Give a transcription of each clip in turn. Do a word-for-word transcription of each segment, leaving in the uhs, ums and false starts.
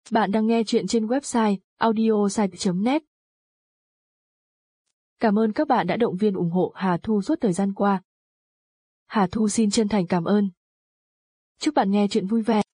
Bạn đang nghe chuyện trên website audiosite chấm net. Cảm ơn các bạn đã động viên ủng hộ Hà Thu suốt thời gian qua. Hà Thu xin chân thành cảm ơn. Chúc bạn nghe chuyện vui vẻ.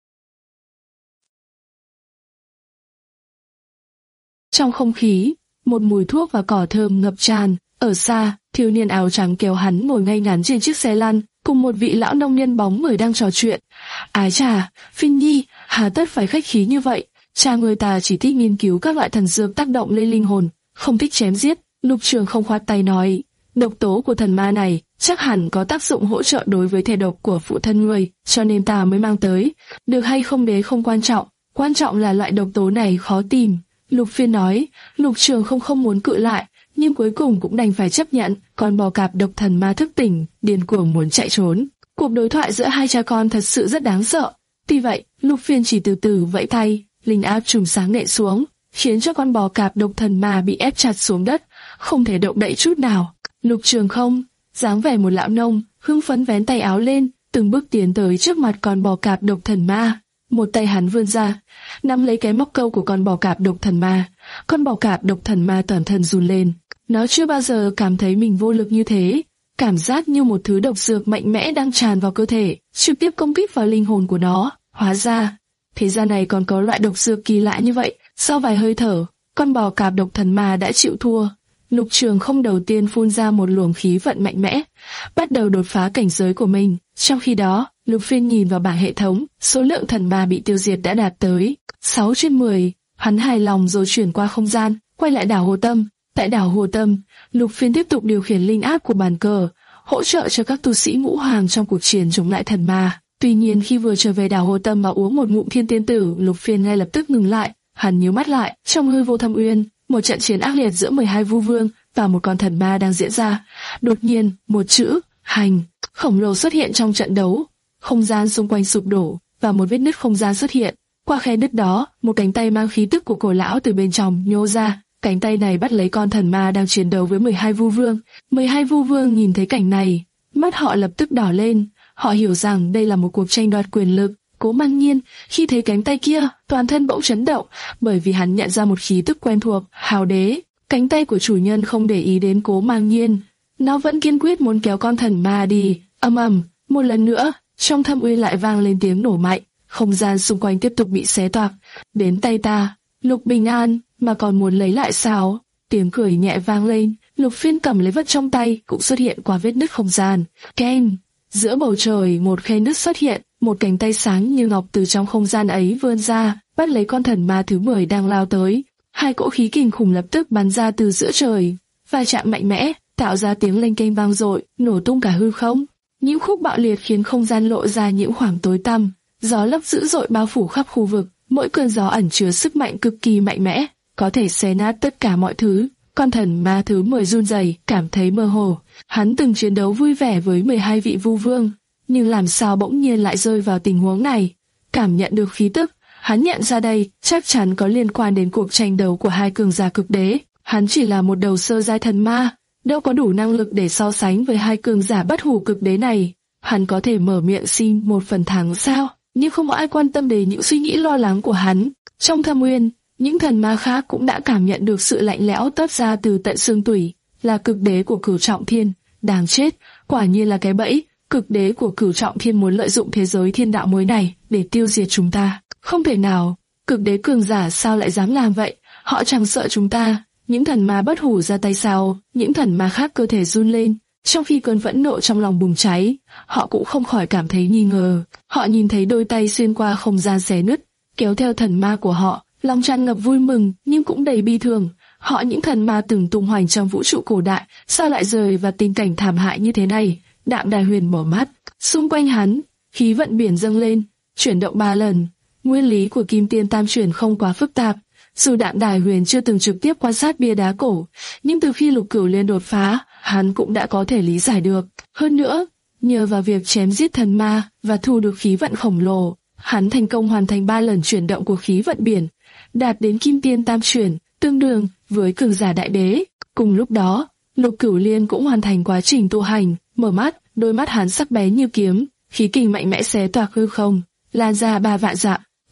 Trong không khí, một mùi thuốc và cỏ thơm ngập tràn. Ở xa, thiếu niên áo trắng kéo hắn ngồi ngay ngắn trên chiếc xe lăn, cùng một vị lão nông nhân bóng người đang trò chuyện. Ái chà, Phin Nhi, hà tất phải khách khí như vậy? Cha người ta chỉ thích nghiên cứu các loại thần dược tác động lên linh hồn, không thích chém giết. Lục Trường không khoát tay nói, độc tố của thần ma này chắc hẳn có tác dụng hỗ trợ đối với thể độc của phụ thân người, cho nên ta mới mang tới. Được hay không đế không quan trọng, quan trọng là loại độc tố này khó tìm. Lục Phiên nói. Lục Trường không không muốn cự lại, nhưng cuối cùng cũng đành phải chấp nhận. Con bò cạp độc thần ma thức tỉnh, điên cuồng muốn chạy trốn. Cuộc đối thoại giữa hai cha con thật sự rất đáng sợ. Tuy vậy, Lục Phiên chỉ từ từ vẫy tay, linh áp trùm sáng nện xuống, khiến cho con bò cạp độc thần ma bị ép chặt xuống đất, không thể động đậy chút nào. Lục Trường không, dáng vẻ một lão nông, hưng phấn vén tay áo lên, từng bước tiến tới trước mặt con bò cạp độc thần ma. Một tay hắn vươn ra, nắm lấy cái móc câu của con bò cạp độc thần ma. Con bò cạp độc thần ma toàn thân run lên. Nó chưa bao giờ cảm thấy mình vô lực như thế, cảm giác như một thứ độc dược mạnh mẽ đang tràn vào cơ thể, trực tiếp công kích vào linh hồn của nó. Hóa ra, thế gian này còn có loại độc dược kỳ lạ như vậy. Sau vài hơi thở, con bò cạp độc thần ma đã chịu thua. Lục Trường không đầu tiên phun ra một luồng khí vận mạnh mẽ, bắt đầu đột phá cảnh giới của mình. Trong khi đó, Lục Phiên nhìn vào bảng hệ thống, số lượng thần ma bị tiêu diệt đã đạt tới sáu trên mười. Hắn hài lòng rồi chuyển qua không gian, quay lại đảo Hồ Tâm. Tại đảo Hồ Tâm, Lục Phiên tiếp tục điều khiển linh áp của bàn cờ, hỗ trợ cho các tu sĩ ngũ hoàng trong cuộc chiến chống lại thần ma. Tuy nhiên khi vừa trở về đảo Hồ Tâm mà uống một ngụm thiên tiên tử, Lục Phiên ngay lập tức ngừng lại. Hắn nhíu mắt lại, trong hư vô thâm uyên, một trận chiến ác liệt giữa mười hai vu vương và một con thần ma đang diễn ra. Đột nhiên, một chữ hành khổng lồ xuất hiện trong trận đấu. Không gian xung quanh sụp đổ và một vết nứt không gian xuất hiện. Qua khe nứt đó, một cánh tay mang khí tức của cổ lão từ bên trong nhô ra. Cánh tay này bắt lấy con thần ma đang chiến đấu với mười hai vu vương. mười hai vu vương nhìn thấy cảnh này, mắt họ lập tức đỏ lên. Họ hiểu rằng đây là một cuộc tranh đoạt quyền lực. Cố Mang Nhiên, khi thấy cánh tay kia, toàn thân bỗng chấn động, bởi vì hắn nhận ra một khí tức quen thuộc, Hào Đế. Cánh tay của chủ nhân không để ý đến Cố Mang Nhiên, nó vẫn kiên quyết muốn kéo con thần ma đi. Ầm ầm, một lần nữa, trong thâm uyên lại vang lên tiếng nổ mạnh, không gian xung quanh tiếp tục bị xé toạc. Đến tay ta, Lục Bình An, mà còn muốn lấy lại sao? Tiếng cười nhẹ vang lên, Lục Phiên cầm lấy vật trong tay, cũng xuất hiện qua vết nứt không gian. Ken, giữa bầu trời một khe nứt xuất hiện, một cánh tay sáng như ngọc từ trong không gian ấy vươn ra, bắt lấy con thần ma thứ mười đang lao tới. Hai cỗ khí kình khủng lập tức bắn ra từ giữa trời, va chạm mạnh mẽ, tạo ra tiếng lênh kênh vang dội, nổ tung cả hư không. Nhiễu khúc bạo liệt khiến không gian lộ ra những khoảng tối tăm, gió lốc dữ dội bao phủ khắp khu vực, mỗi cơn gió ẩn chứa sức mạnh cực kỳ mạnh mẽ, có thể xé nát tất cả mọi thứ. Con thần ma thứ mười run rẩy, cảm thấy mơ hồ. Hắn từng chiến đấu vui vẻ với mười hai vị vu vương, nhưng làm sao bỗng nhiên lại rơi vào tình huống này? Cảm nhận được khí tức, hắn nhận ra đây chắc chắn có liên quan đến cuộc tranh đấu của hai cường giả cực đế. Hắn chỉ là một đầu sơ giai thần ma, đâu có đủ năng lực để so sánh với hai cường giả bất hủ cực đế này. Hắn có thể mở miệng xin một phần thắng sao? Nhưng không có ai quan tâm đến những suy nghĩ lo lắng của hắn. Trong thâm uyên, những thần ma khác cũng đã cảm nhận được sự lạnh lẽo toát ra từ tận xương tủy. Là cực đế của Cửu Trọng Thiên, đáng chết, quả nhiên là cái bẫy. Cực đế của Cửu Trọng Thiên muốn lợi dụng thế giới thiên đạo mới này để tiêu diệt chúng ta. Không thể nào, cực đế cường giả sao lại dám làm vậy? Họ chẳng sợ chúng ta. Những thần ma bất hủ ra tay sao? Những thần ma khác cơ thể run lên. Trong khi cơn phẫn nộ trong lòng bùng cháy, họ cũng không khỏi cảm thấy nghi ngờ. Họ nhìn thấy đôi tay xuyên qua không gian xé nứt, kéo theo thần ma của họ, lòng tràn ngập vui mừng nhưng cũng đầy bi thương. Họ những thần ma từng tung hoành trong vũ trụ cổ đại, sao lại rơi vào tình cảnh thảm hại như thế này? Đạm Đài Huyền mở mắt, xung quanh hắn, khí vận biển dâng lên, chuyển động ba lần. Nguyên lý của Kim Tiên Tam Chuyển không quá phức tạp. Dù Đạm Đài Huyền chưa từng trực tiếp quan sát bia đá cổ, nhưng từ khi Lục Cửu Liên đột phá, hắn cũng đã có thể lý giải được. Hơn nữa, nhờ vào việc chém giết thần ma và thu được khí vận khổng lồ, hắn thành công hoàn thành ba lần chuyển động của khí vận biển, đạt đến Kim Tiên Tam Chuyển, tương đương với cường giả đại đế. Cùng lúc đó, Lục Cửu Liên cũng hoàn thành quá trình tu hành. Mở mắt, đôi mắt hắn sắc bén như kiếm, khí kình mạnh mẽ xé toạc hư không, lan ra ba vạn dặm.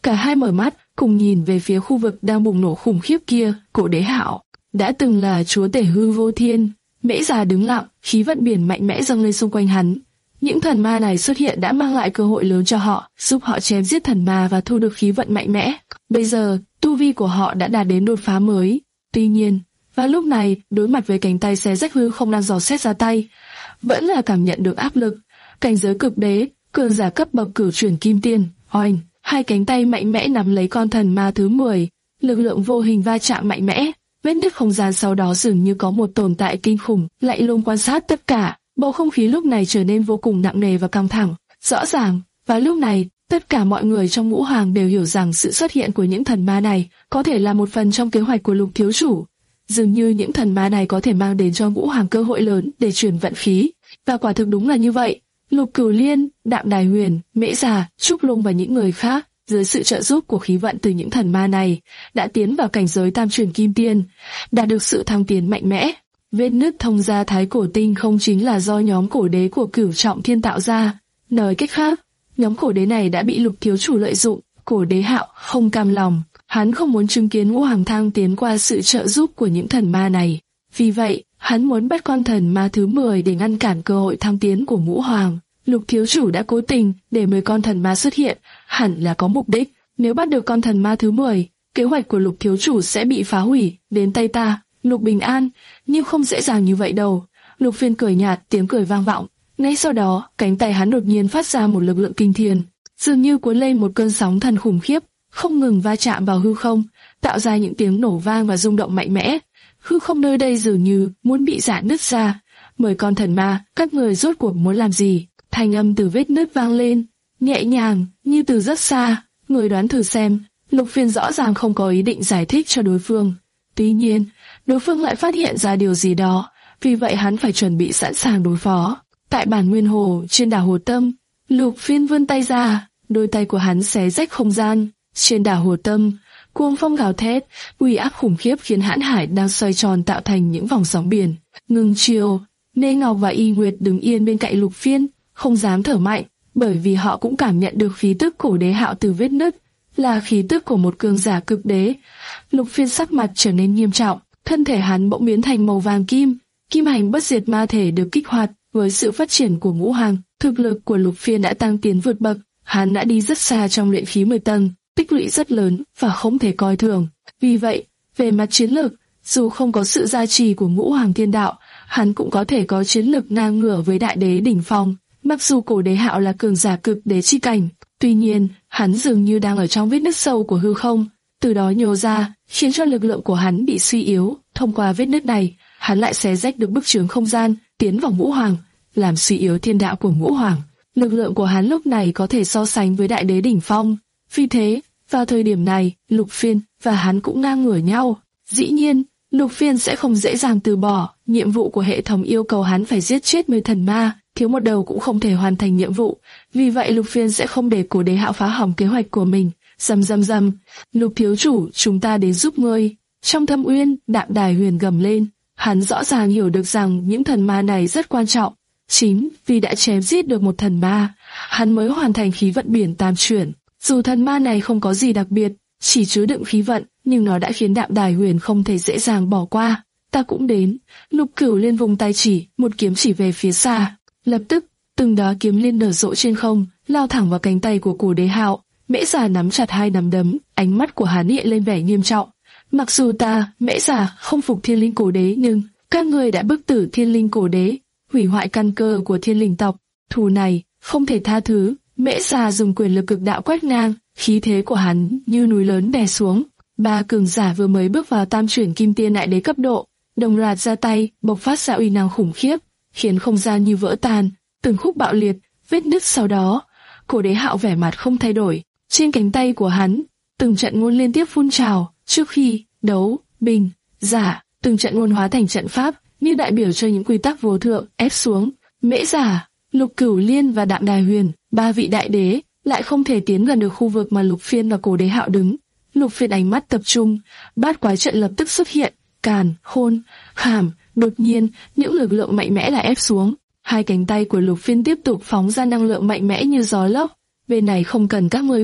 Cả hai mở mắt, cùng nhìn về phía khu vực đang bùng nổ khủng khiếp kia. Cổ Đế Hạo đã từng là chúa tể hư vô thiên. Mễ Già đứng lặng, khí vận biển mạnh mẽ dâng lên xung quanh hắn. Những thần ma này xuất hiện đã mang lại cơ hội lớn cho họ, giúp họ chém giết thần ma và thu được khí vận mạnh mẽ. Bây giờ, tu vi của họ đã đạt đến đột phá mới. Tuy nhiên, vào lúc này, đối mặt với cánh tay xé rách hư không đang dò xét ra tay, vẫn là cảm nhận được áp lực. Cảnh giới cực đế, cường giả cấp bậc cửu chuyển kim tiên, oanh, hai cánh tay mạnh mẽ nắm lấy con thần ma thứ mười, lực lượng vô hình va chạm mạnh mẽ. Vết nứt không gian sau đó dường như có một tồn tại kinh khủng, lạnh lùng quan sát tất cả. Bầu không khí lúc này trở nên vô cùng nặng nề và căng thẳng. Rõ ràng, và lúc này, tất cả mọi người trong ngũ hoàng đều hiểu rằng sự xuất hiện của những thần ma này có thể là một phần trong kế hoạch của Lục thiếu chủ. Dường như những thần ma này có thể mang đến cho ngũ hoàng cơ hội lớn để chuyển vận khí. Và quả thực đúng là như vậy. Lục Cửu Liên, Đạm Đài Huyền, Mễ Già, Trúc Lung và những người khác, dưới sự trợ giúp của khí vận từ những thần ma này, đã tiến vào cảnh giới tam chuyển kim tiên, đạt được sự thăng tiến mạnh mẽ. Vết nứt thông ra Thái Cổ Tinh không chính là do nhóm cổ đế của Cửu Trọng Thiên tạo ra. Nói cách khác, nhóm cổ đế này đã bị Lục thiếu chủ lợi dụng. Cổ Đế Hạo không cam lòng, hắn không muốn chứng kiến ngũ hoàng thăng tiến qua sự trợ giúp của những thần ma này. Vì vậy, hắn muốn bắt con thần ma thứ mười để ngăn cản cơ hội thăng tiến của ngũ hoàng. Lục thiếu chủ đã cố tình để mười con thần ma xuất hiện, hẳn là có mục đích. Nếu bắt được con thần ma thứ mười, kế hoạch của Lục thiếu chủ sẽ bị phá hủy. Đến tay ta, Lục bình an, nhưng không dễ dàng như vậy đâu. Lục Phiên cười nhạt, tiếng cười vang vọng. Ngay sau đó, cánh tay hắn đột nhiên phát ra một lực lượng kinh thiên, dường như cuốn lên một cơn sóng thần khủng khiếp, không ngừng va chạm vào hư không, tạo ra những tiếng nổ vang và rung động mạnh mẽ. Hư không nơi đây dường như muốn bị rạn nứt ra. Mười con thần ma, các người rốt cuộc muốn làm gì? Thanh âm từ vết nứt vang lên, nhẹ nhàng, như từ rất xa. Người đoán thử xem. Lục Phiên rõ ràng không có ý định giải thích cho đối phương. Tuy nhiên, đối phương lại phát hiện ra điều gì đó, vì vậy hắn phải chuẩn bị sẵn sàng đối phó. Tại bản nguyên hồ, trên đảo Hồ Tâm, Lục Phiên vươn tay ra, đôi tay của hắn xé rách không gian. Trên đảo Hồ Tâm, cuồng phong gào thét, uy áp khủng khiếp khiến hãn hải đang xoay tròn tạo thành những vòng sóng biển. Ngưng chiều, Nê Ngọc và Y Nguyệt đứng yên bên cạnh Lục Phiên, không dám thở mạnh, bởi vì họ cũng cảm nhận được khí tức Cổ Đế Hạo từ vết nứt, là khí tức của một cường giả cực đế. Lục Phiên sắc mặt trở nên nghiêm trọng, thân thể hắn bỗng biến thành màu vàng kim, kim hành bất diệt ma thể được kích hoạt. Với sự phát triển của ngũ hoàng, thực lực của Lục Phiên đã tăng tiến vượt bậc, hắn đã đi rất xa trong luyện khí mười tầng, tích lũy rất lớn và không thể coi thường. Vì vậy, về mặt chiến lược, dù không có sự gia trì của ngũ hoàng thiên đạo, hắn cũng có thể có chiến lược ngang ngửa với đại đế đỉnh phong. Mặc dù Cổ Đế Hạo là cường giả cực đế chi cảnh, tuy nhiên, hắn dường như đang ở trong vết nứt sâu của hư không, từ đó nhô ra, khiến cho lực lượng của hắn bị suy yếu. Thông qua vết nứt này, hắn lại xé rách được bức chướng không gian, tiến vào ngũ hoàng, làm suy yếu thiên đạo của ngũ hoàng. Lực lượng của hắn lúc này có thể so sánh với đại đế đỉnh phong. Vì thế, vào thời điểm này, Lục Phiên và hắn cũng ngang ngửa nhau. Dĩ nhiên, Lục Phiên sẽ không dễ dàng từ bỏ. Nhiệm vụ của hệ thống yêu cầu hắn phải giết chết mười thần ma, thiếu một đầu cũng không thể hoàn thành nhiệm vụ. Vì vậy Lục Phiên sẽ không để Cổ Đế Hạo phá hỏng kế hoạch của mình. Rầm rầm rầm, Lục thiếu chủ, chúng ta đến giúp ngươi. Trong thâm uyên, Đạm Đài Huyền gầm lên. Hắn rõ ràng hiểu được rằng những thần ma này rất quan trọng. Chính vì đã chém giết được một thần ma, hắn mới hoàn thành khí vận biển tam chuyển. Dù thần ma này không có gì đặc biệt, chỉ chứa đựng khí vận, nhưng nó đã khiến Đạm Đài Huyền không thể dễ dàng bỏ qua. Ta cũng đến. Lục Cửu Liên vùng tay chỉ, một kiếm chỉ về phía xa. Lập tức, từng đóa kiếm liên nở rộ trên không, lao thẳng vào cánh tay của Cổ Đế Hạo. Mễ Già nắm chặt hai nắm đấm, ánh mắt của hắn hiện lên vẻ nghiêm trọng. Mặc dù ta, Mễ Già, không phục Thiên Linh Cổ Đế, nhưng các người đã bức tử Thiên Linh Cổ Đế, hủy hoại căn cơ của Thiên Linh tộc, thù này không thể tha thứ. Mễ Già dùng quyền lực cực đạo quét ngang, khí thế của hắn như núi lớn đè xuống. Ba cường giả vừa mới bước vào tam chuyển kim tiên đại đế cấp độ, đồng loạt ra tay, bộc phát ra uy năng khủng khiếp, khiến không gian như vỡ tan, từng khúc bạo liệt, vết nứt. Sau đó, Cổ Đế Hạo vẻ mặt không thay đổi, trên cánh tay của hắn, từng trận ngôn liên tiếp phun trào. Trước khi đấu, bình, giả, từng trận ngôn hóa thành trận pháp, như đại biểu cho những quy tắc vô thượng ép xuống. Mễ Già, Lục Cửu Liên và Đạm Đài Huyền, ba vị đại đế, lại không thể tiến gần được khu vực mà Lục Phiên và Cổ Đế Hạo đứng. Lục Phiên ánh mắt tập trung, bát quái trận lập tức xuất hiện, càn, khôn, khảm. Đột nhiên, những lực lượng mạnh mẽ lại ép xuống. Hai cánh tay của Lục Phiên tiếp tục phóng ra năng lượng mạnh mẽ như gió lốc. Bên này không cần các ngươi quản,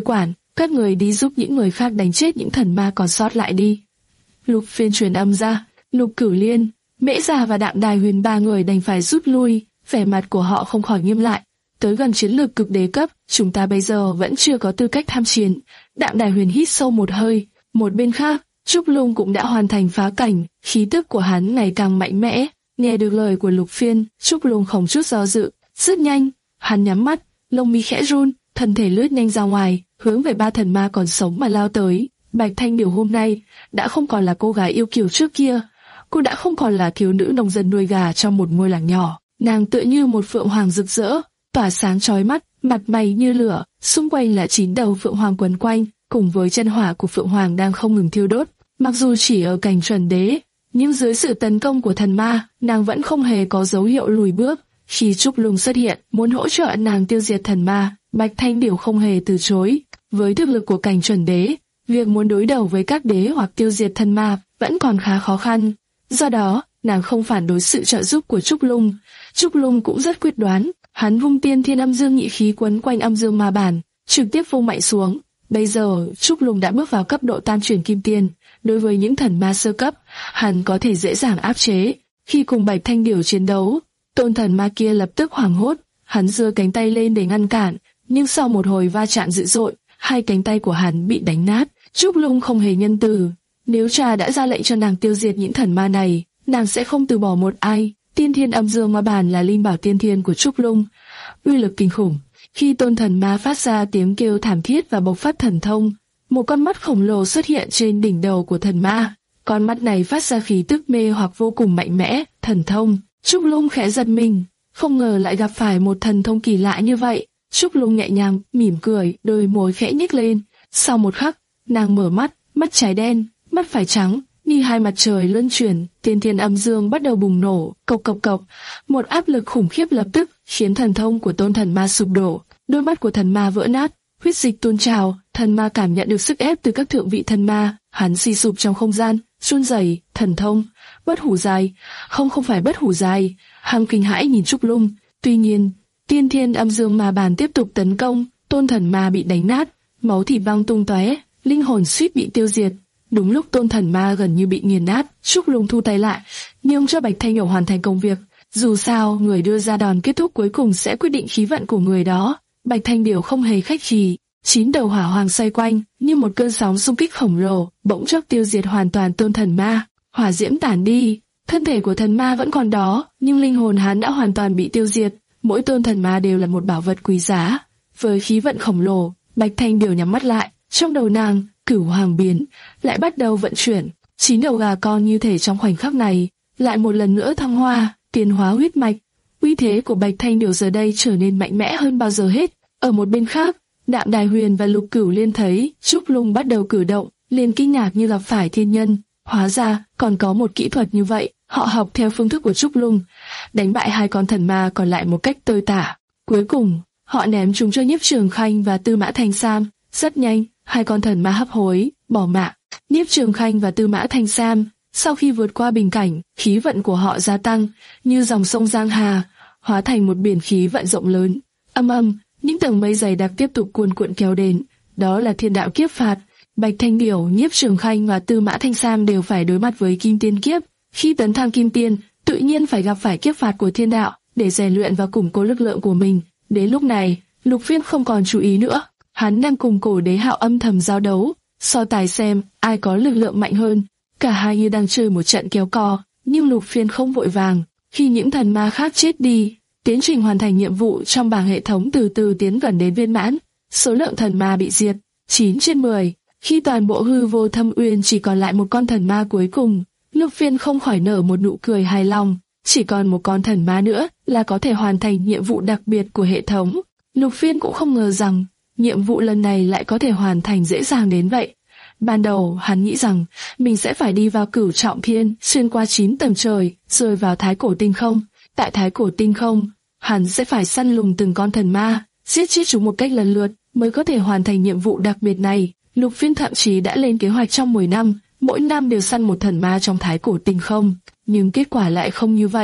các người đi giúp những người khác đánh chết những thần ma còn sót lại đi. Lục Phiên truyền âm ra. Lục Cửu Liên, Mễ Già và Đạm Đài Huyền ba người đành phải rút lui, vẻ mặt của họ không khỏi nghiêm lại. Tới gần chiến lược cực đế cấp, chúng ta bây giờ vẫn chưa có tư cách tham chiến. Đạm Đài Huyền hít sâu một hơi. Một bên khác, Trúc Lung cũng đã hoàn thành phá cảnh, khí tức của hắn ngày càng mạnh mẽ. Nghe được lời của Lục Phiên, Trúc Lung không chút do dự, rất nhanh, hắn nhắm mắt, lông mi khẽ run, thân thể lướt nhanh ra ngoài, hướng về ba thần ma còn sống mà lao tới. Bạch Thanh Điểu hôm nay đã không còn là cô gái yêu kiều trước kia, cô đã không còn là thiếu nữ nông dân nuôi gà trong một ngôi làng nhỏ. Nàng tựa như một phượng hoàng rực rỡ, tỏa sáng chói mắt, mặt mày như lửa, xung quanh là chín đầu phượng hoàng quấn quanh, cùng với chân hỏa của phượng hoàng đang không ngừng thiêu đốt. Mặc dù chỉ ở cảnh chuẩn đế, nhưng dưới sự tấn công của thần ma, nàng vẫn không hề có dấu hiệu lùi bước. Khi Trúc Lung xuất hiện, muốn hỗ trợ nàng tiêu diệt thần ma, Bạch Thanh Điểu không hề từ chối. Với thực lực của cảnh chuẩn đế, việc muốn đối đầu với các đế hoặc tiêu diệt thần ma vẫn còn khá khó khăn. Do đó, nàng không phản đối sự trợ giúp của Trúc Lung. Trúc Lung cũng rất quyết đoán, hắn vung tiên thiên âm dương nhị khí quấn quanh âm dương ma bản, trực tiếp vung mạnh xuống. Bây giờ, Trúc Lung đã bước vào cấp độ tam chuyển kim tiên. Đối với những thần ma sơ cấp, hắn có thể dễ dàng áp chế. Khi cùng Bạch Thanh Điểu chiến đấu, tôn thần ma kia lập tức hoảng hốt, hắn giơ cánh tay lên để ngăn cản, nhưng sau một hồi va chạm dữ dội, hai cánh tay của hắn bị đánh nát. Trúc Lung không hề nhân từ, nếu cha đã ra lệnh cho nàng tiêu diệt những thần ma này, nàng sẽ không từ bỏ một ai. Tiên thiên âm dương ma bản là linh bảo tiên thiên của Trúc Lung, uy lực kinh khủng. Khi tôn thần ma phát ra tiếng kêu thảm thiết và bộc phát thần thông, một con mắt khổng lồ xuất hiện trên đỉnh đầu của thần ma. Con mắt này phát ra khí tức mê hoặc vô cùng mạnh mẽ, thần thông. Trúc Lung khẽ giật mình, không ngờ lại gặp phải một thần thông kỳ lạ như vậy. Trúc Lung nhẹ nhàng mỉm cười, đôi môi khẽ nhếch lên. Sau một khắc, nàng mở mắt, mắt trái đen, mắt phải trắng, như hai mặt trời luân chuyển. Tiên thiên âm dương bắt đầu bùng nổ, cộc cộc cộc. Một áp lực khủng khiếp lập tức khiến thần thông của tôn thần ma sụp đổ. Đôi mắt của thần ma vỡ nát, huyết dịch tuôn trào. Thần ma cảm nhận được sức ép từ các thượng vị thần ma, hắn suy sụp trong không gian, run rẩy. Thần thông bất hủ dài, không không phải bất hủ dài. Hắn kinh hãi nhìn Trúc Lung. Tuy nhiên, tiên thiên âm dương ma bản tiếp tục tấn công, tôn thần ma bị đánh nát, máu thịt văng tung tóe, linh hồn suýt bị tiêu diệt. Đúng lúc tôn thần ma gần như bị nghiền nát, Trúc Lung thu tay lại, nhưng cho Bạch Thanh Điểu hoàn thành công việc. Dù sao, người đưa ra đòn kết thúc cuối cùng sẽ quyết định khí vận của người đó. Bạch Thanh Điểu không hề khách khí, chín đầu hỏa hoàng xoay quanh, như một cơn sóng xung kích khổng lồ, bỗng chốc tiêu diệt hoàn toàn tôn thần ma. Hỏa diễm tản đi, thân thể của thần ma vẫn còn đó, nhưng linh hồn hắn đã hoàn toàn bị tiêu diệt. Mỗi tôn thần ma đều là một bảo vật quý giá. Với khí vận khổng lồ, Bạch Thanh Điểu nhắm mắt lại, trong đầu nàng, cửu hoàng biến lại bắt đầu vận chuyển. Chín đầu gà con như thể trong khoảnh khắc này lại một lần nữa thăng hoa, tiến hóa huyết mạch. Uy thế của Bạch Thanh Điểu giờ đây trở nên mạnh mẽ hơn bao giờ hết. Ở một bên khác, Đạm Đài Huyền và Lục Cửu Liên thấy Trúc Lung bắt đầu cử động, liền kinh ngạc như gặp phải thiên nhân. Hóa ra còn có một kỹ thuật như vậy. Họ học theo phương thức của Trúc Lung, đánh bại hai con thần ma còn lại một cách tơi tả. Cuối cùng, họ ném chúng cho Nhiếp Trường Khanh và Tư Mã Thanh Sam. Rất nhanh, hai con thần ma hấp hối, bỏ mạng. Nhiếp Trường Khanh và Tư Mã Thanh Sam, sau khi vượt qua bình cảnh, khí vận của họ gia tăng, như dòng sông Giang Hà, hóa thành một biển khí vận rộng lớn. Âm âm, những tầng mây dày đặc tiếp tục cuồn cuộn kéo đến. Đó là thiên đạo kiếp phạt. Bạch Thanh Điểu, Nhiếp Trường Khanh và Tư Mã Thanh Sam đều phải đối mặt với kim tiên kiếp. Khi tấn thăng kim tiên, tự nhiên phải gặp phải kiếp phạt của thiên đạo để rèn luyện và củng cố lực lượng của mình. Đến lúc này, Lục Phiên không còn chú ý nữa. Hắn đang cùng Cổ Đế Hạo âm thầm giao đấu, so tài xem ai có lực lượng mạnh hơn. Cả hai như đang chơi một trận kéo co, nhưng Lục Phiên không vội vàng. Khi những thần ma khác chết đi, tiến trình hoàn thành nhiệm vụ trong bảng hệ thống từ từ tiến gần đến viên mãn. Số lượng thần ma bị diệt chín trên mười. Khi toàn bộ hư vô thâm uyên chỉ còn lại một con thần ma cuối cùng, Lục Phiên không khỏi nở một nụ cười hài lòng. Chỉ còn một con thần ma nữa là có thể hoàn thành nhiệm vụ đặc biệt của hệ thống. Lục Phiên cũng không ngờ rằng nhiệm vụ lần này lại có thể hoàn thành dễ dàng đến vậy. Ban đầu hắn nghĩ rằng mình sẽ phải đi vào Cửu Trọng Thiên, xuyên qua chín tầng trời, rơi vào Thái Cổ Tinh Không. Tại Thái Cổ Tinh Không, hắn sẽ phải săn lùng từng con thần ma, giết chết chúng một cách lần lượt mới có thể hoàn thành nhiệm vụ đặc biệt này. Lục Phiên thậm chí đã lên kế hoạch trong mười năm, mỗi năm đều săn một thần ma trong Thái Cổ Tinh Không, nhưng kết quả lại không như vậy.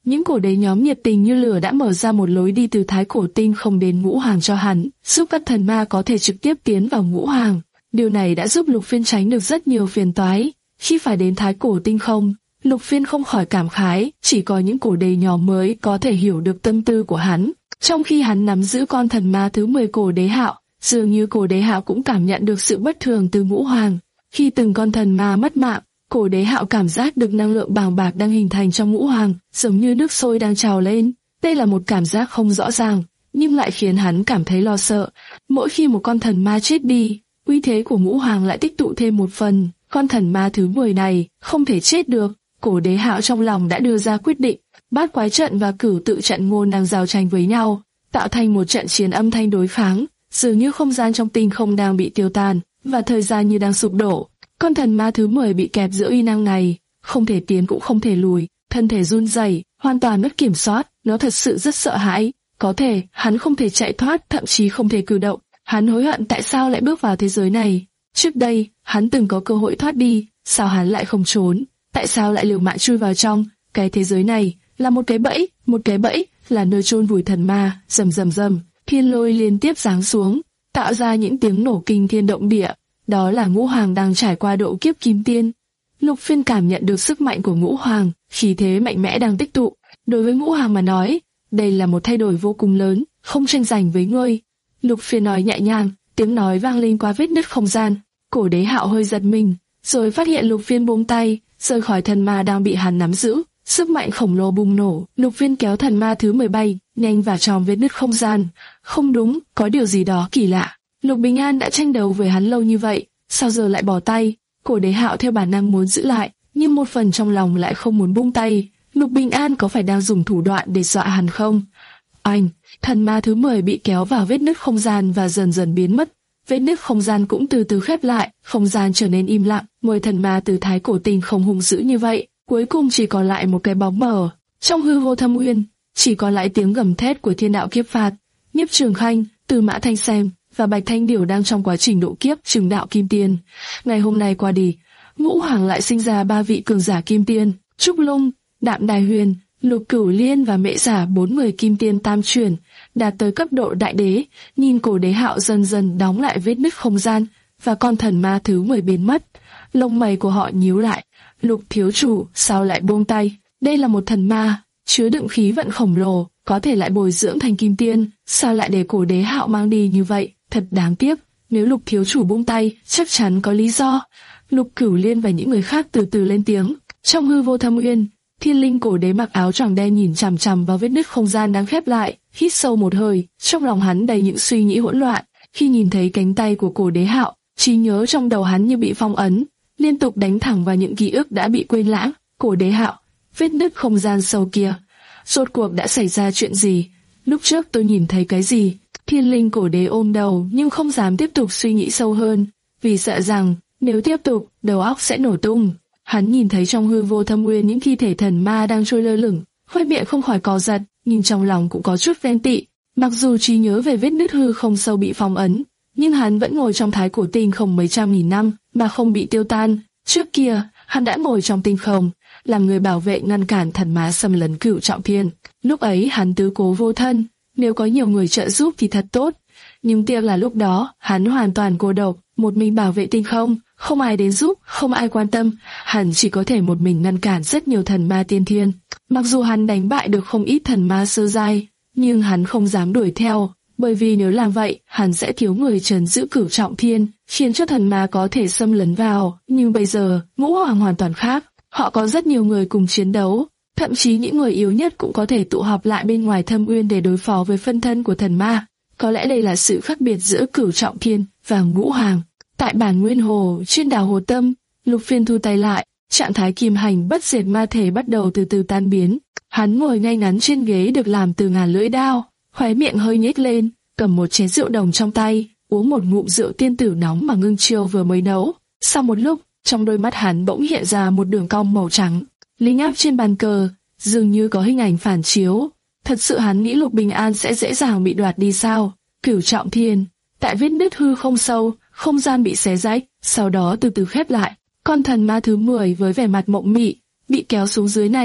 Những cổ đế nhóm nhiệt tình như lửa đã mở ra một lối đi từ Thái Cổ Tinh Không đến Ngũ Hoàng cho hắn, giúp các thần ma có thể trực tiếp tiến vào Ngũ Hoàng. Điều này đã giúp Lục Phiên tránh được rất nhiều phiền toái. Khi phải đến Thái Cổ Tinh Không, Lục Phiên không khỏi cảm khái, chỉ có những cổ đế nhóm mới có thể hiểu được tâm tư của hắn. Trong khi hắn nắm giữ con thần ma thứ mười cổ đế hạo, dường như cổ đế hạo cũng cảm nhận được sự bất thường từ Ngũ Hoàng. Khi từng con thần ma mất mạng, cổ đế hạo cảm giác được năng lượng bàng bạc đang hình thành trong Ngũ Hoàng, giống như nước sôi đang trào lên. Đây là một cảm giác không rõ ràng, nhưng lại khiến hắn cảm thấy lo sợ. Mỗi khi một con thần ma chết đi, uy thế của Ngũ Hoàng lại tích tụ thêm một phần. Con thần ma thứ mười này không thể chết được. Cổ đế hạo trong lòng đã đưa ra quyết định. Bát quái trận và cửu tự trận ngôn đang giao tranh với nhau, tạo thành một trận chiến âm thanh đối kháng. Dường như không gian trong tinh không đang bị tiêu tan, và thời gian như đang sụp đổ. Con thần ma thứ mười bị kẹp giữa uy năng này, không thể tiến cũng không thể lùi, thân thể run rẩy, hoàn toàn mất kiểm soát. Nó thật sự rất sợ hãi. Có thể hắn không thể chạy thoát, thậm chí không thể cử động. Hắn hối hận tại sao lại bước vào thế giới này. Trước đây, hắn từng có cơ hội thoát đi, sao hắn lại không trốn? Tại sao lại liều mạng chui vào trong? Cái thế giới này là một cái bẫy, một cái bẫy là nơi chôn vùi thần ma. Rầm rầm rầm, thiên lôi liên tiếp giáng xuống, tạo ra những tiếng nổ kinh thiên động địa. Đó là Ngũ Hoàng đang trải qua độ kiếp kim tiên. Lục Phiên cảm nhận được sức mạnh của Ngũ Hoàng, khí thế mạnh mẽ đang tích tụ. Đối với Ngũ Hoàng mà nói, đây là một thay đổi vô cùng lớn, không tranh giành với ngươi. Lục Phiên nói nhẹ nhàng, tiếng nói vang lên qua vết nứt không gian. Cổ đế hạo hơi giật mình, rồi phát hiện Lục Phiên buông tay, rời khỏi thần ma đang bị hắn nắm giữ. Sức mạnh khổng lồ bùng nổ, Lục Phiên kéo thần ma thứ mười bay nhanh vào trong vết nứt không gian. Không đúng, có điều gì đó kỳ lạ. Lục Bình An đã tranh đấu với hắn lâu như vậy, sao giờ lại bỏ tay? Cổ đế hạo theo bản năng muốn giữ lại, nhưng một phần trong lòng lại không muốn buông tay. Lục Bình An có phải đang dùng thủ đoạn để dọa hắn không? Anh, thần ma thứ mười bị kéo vào vết nứt không gian và dần dần biến mất. Vết nứt không gian cũng từ từ khép lại, không gian trở nên im lặng. Mười thần ma từ Thái Cổ Tinh không hung dữ như vậy, cuối cùng chỉ còn lại một cái bóng mờ. Trong hư vô thâm uyên, chỉ còn lại tiếng gầm thét của thiên đạo kiếp phạt. Nhiếp Trường Khanh, Từ Mã Thanh Xem và Bạch Thanh Điểu đang trong quá trình độ kiếp chứng đạo kim tiên. Ngày hôm nay qua đi, Ngũ Hoàng lại sinh ra ba vị cường giả kim tiên: Trúc Lung, Đạm Đài Huyền, Lục Cửu Liên và Mễ Giả, bốn người kim tiên tam truyền, đạt tới cấp độ đại đế. Nhìn cổ đế hạo dần dần đóng lại vết nứt không gian và con thần ma thứ mười biến mất, lông mày của họ nhíu lại. Lục thiếu chủ, sao lại buông tay? Đây là một thần ma, chứa đựng khí vận khổng lồ, có thể lại bồi dưỡng thành kim tiên, sao lại để cổ đế hạo mang đi như vậy? Thật đáng tiếc. Nếu Lục thiếu chủ buông tay, chắc chắn có lý do. Lục Cửu Liên và những người khác từ từ lên tiếng. Trong hư vô thâm uyên, Thiên Linh cổ đế mặc áo choàng đen nhìn chằm chằm vào vết nứt không gian đang khép lại, hít sâu một hơi, trong lòng hắn đầy những suy nghĩ hỗn loạn. Khi nhìn thấy cánh tay của cổ đế hạo, trí nhớ trong đầu hắn như bị phong ấn, liên tục đánh thẳng vào những ký ức đã bị quên lãng. Cổ đế hạo, vết nứt không gian sâu kia, rốt cuộc đã xảy ra chuyện gì? Lúc trước tôi nhìn thấy cái gì? Thiên Linh cổ đế ôm đầu nhưng không dám tiếp tục suy nghĩ sâu hơn, vì sợ rằng nếu tiếp tục, đầu óc sẽ nổ tung. Hắn nhìn thấy trong hư vô thâm uyên những thi thể thần ma đang trôi lơ lửng, khóe miệng không khỏi co giật, nhưng trong lòng cũng có chút ghen tị. Mặc dù trí nhớ về vết nứt hư không sâu bị phong ấn, nhưng hắn vẫn ngồi trong Thái Cổ Tinh không mấy trăm nghìn năm mà không bị tiêu tan. Trước kia, hắn đã ngồi trong tinh không, làm người bảo vệ ngăn cản thần ma xâm lấn Cửu Trọng Thiên. Lúc ấy hắn tứ cố vô thân, nếu có nhiều người trợ giúp thì thật tốt. Nhưng tiếc là lúc đó, hắn hoàn toàn cô độc, một mình bảo vệ tinh không, không ai đến giúp, không ai quan tâm, hắn chỉ có thể một mình ngăn cản rất nhiều thần ma tiên thiên. Mặc dù hắn đánh bại được không ít thần ma sơ giai, nhưng hắn không dám đuổi theo, bởi vì nếu làm vậy, hắn sẽ thiếu người trấn giữ Cửu Trọng Thiên, khiến cho thần ma có thể xâm lấn vào. Nhưng bây giờ, Ngũ Hoàng hoàn toàn khác, họ có rất nhiều người cùng chiến đấu, thậm chí những người yếu nhất cũng có thể tụ họp lại bên ngoài thâm uyên để đối phó với phân thân của thần ma. Có lẽ đây là sự khác biệt giữa Cửu Trọng Thiên và Ngũ Hoàng. Tại bản Nguyên Hồ, trên đảo Hồ Tâm, Lục Phiên thu tay lại, trạng thái kim hành bất diệt ma thể bắt đầu từ từ tan biến. Hắn ngồi ngay ngắn trên ghế được làm từ ngàn lưỡi đao, khóe miệng hơi nhếch lên, cầm một chén rượu đồng trong tay, uống một ngụm rượu tiên tử nóng mà Ngưng Chiêu vừa mới nấu. Sau một lúc, trong đôi mắt hắn bỗng hiện ra một đường cong màu trắng, linh áp trên bàn cờ, dường như có hình ảnh phản chiếu. Thật sự hắn nghĩ Lục Bình An sẽ dễ dàng bị đoạt đi sao? Cửu Trọng Thiên, tại vết nứt hư không sâu, không gian bị xé rách, sau đó từ từ khép lại. Con thần ma thứ mười với vẻ mặt mộng mị bị kéo xuống dưới này,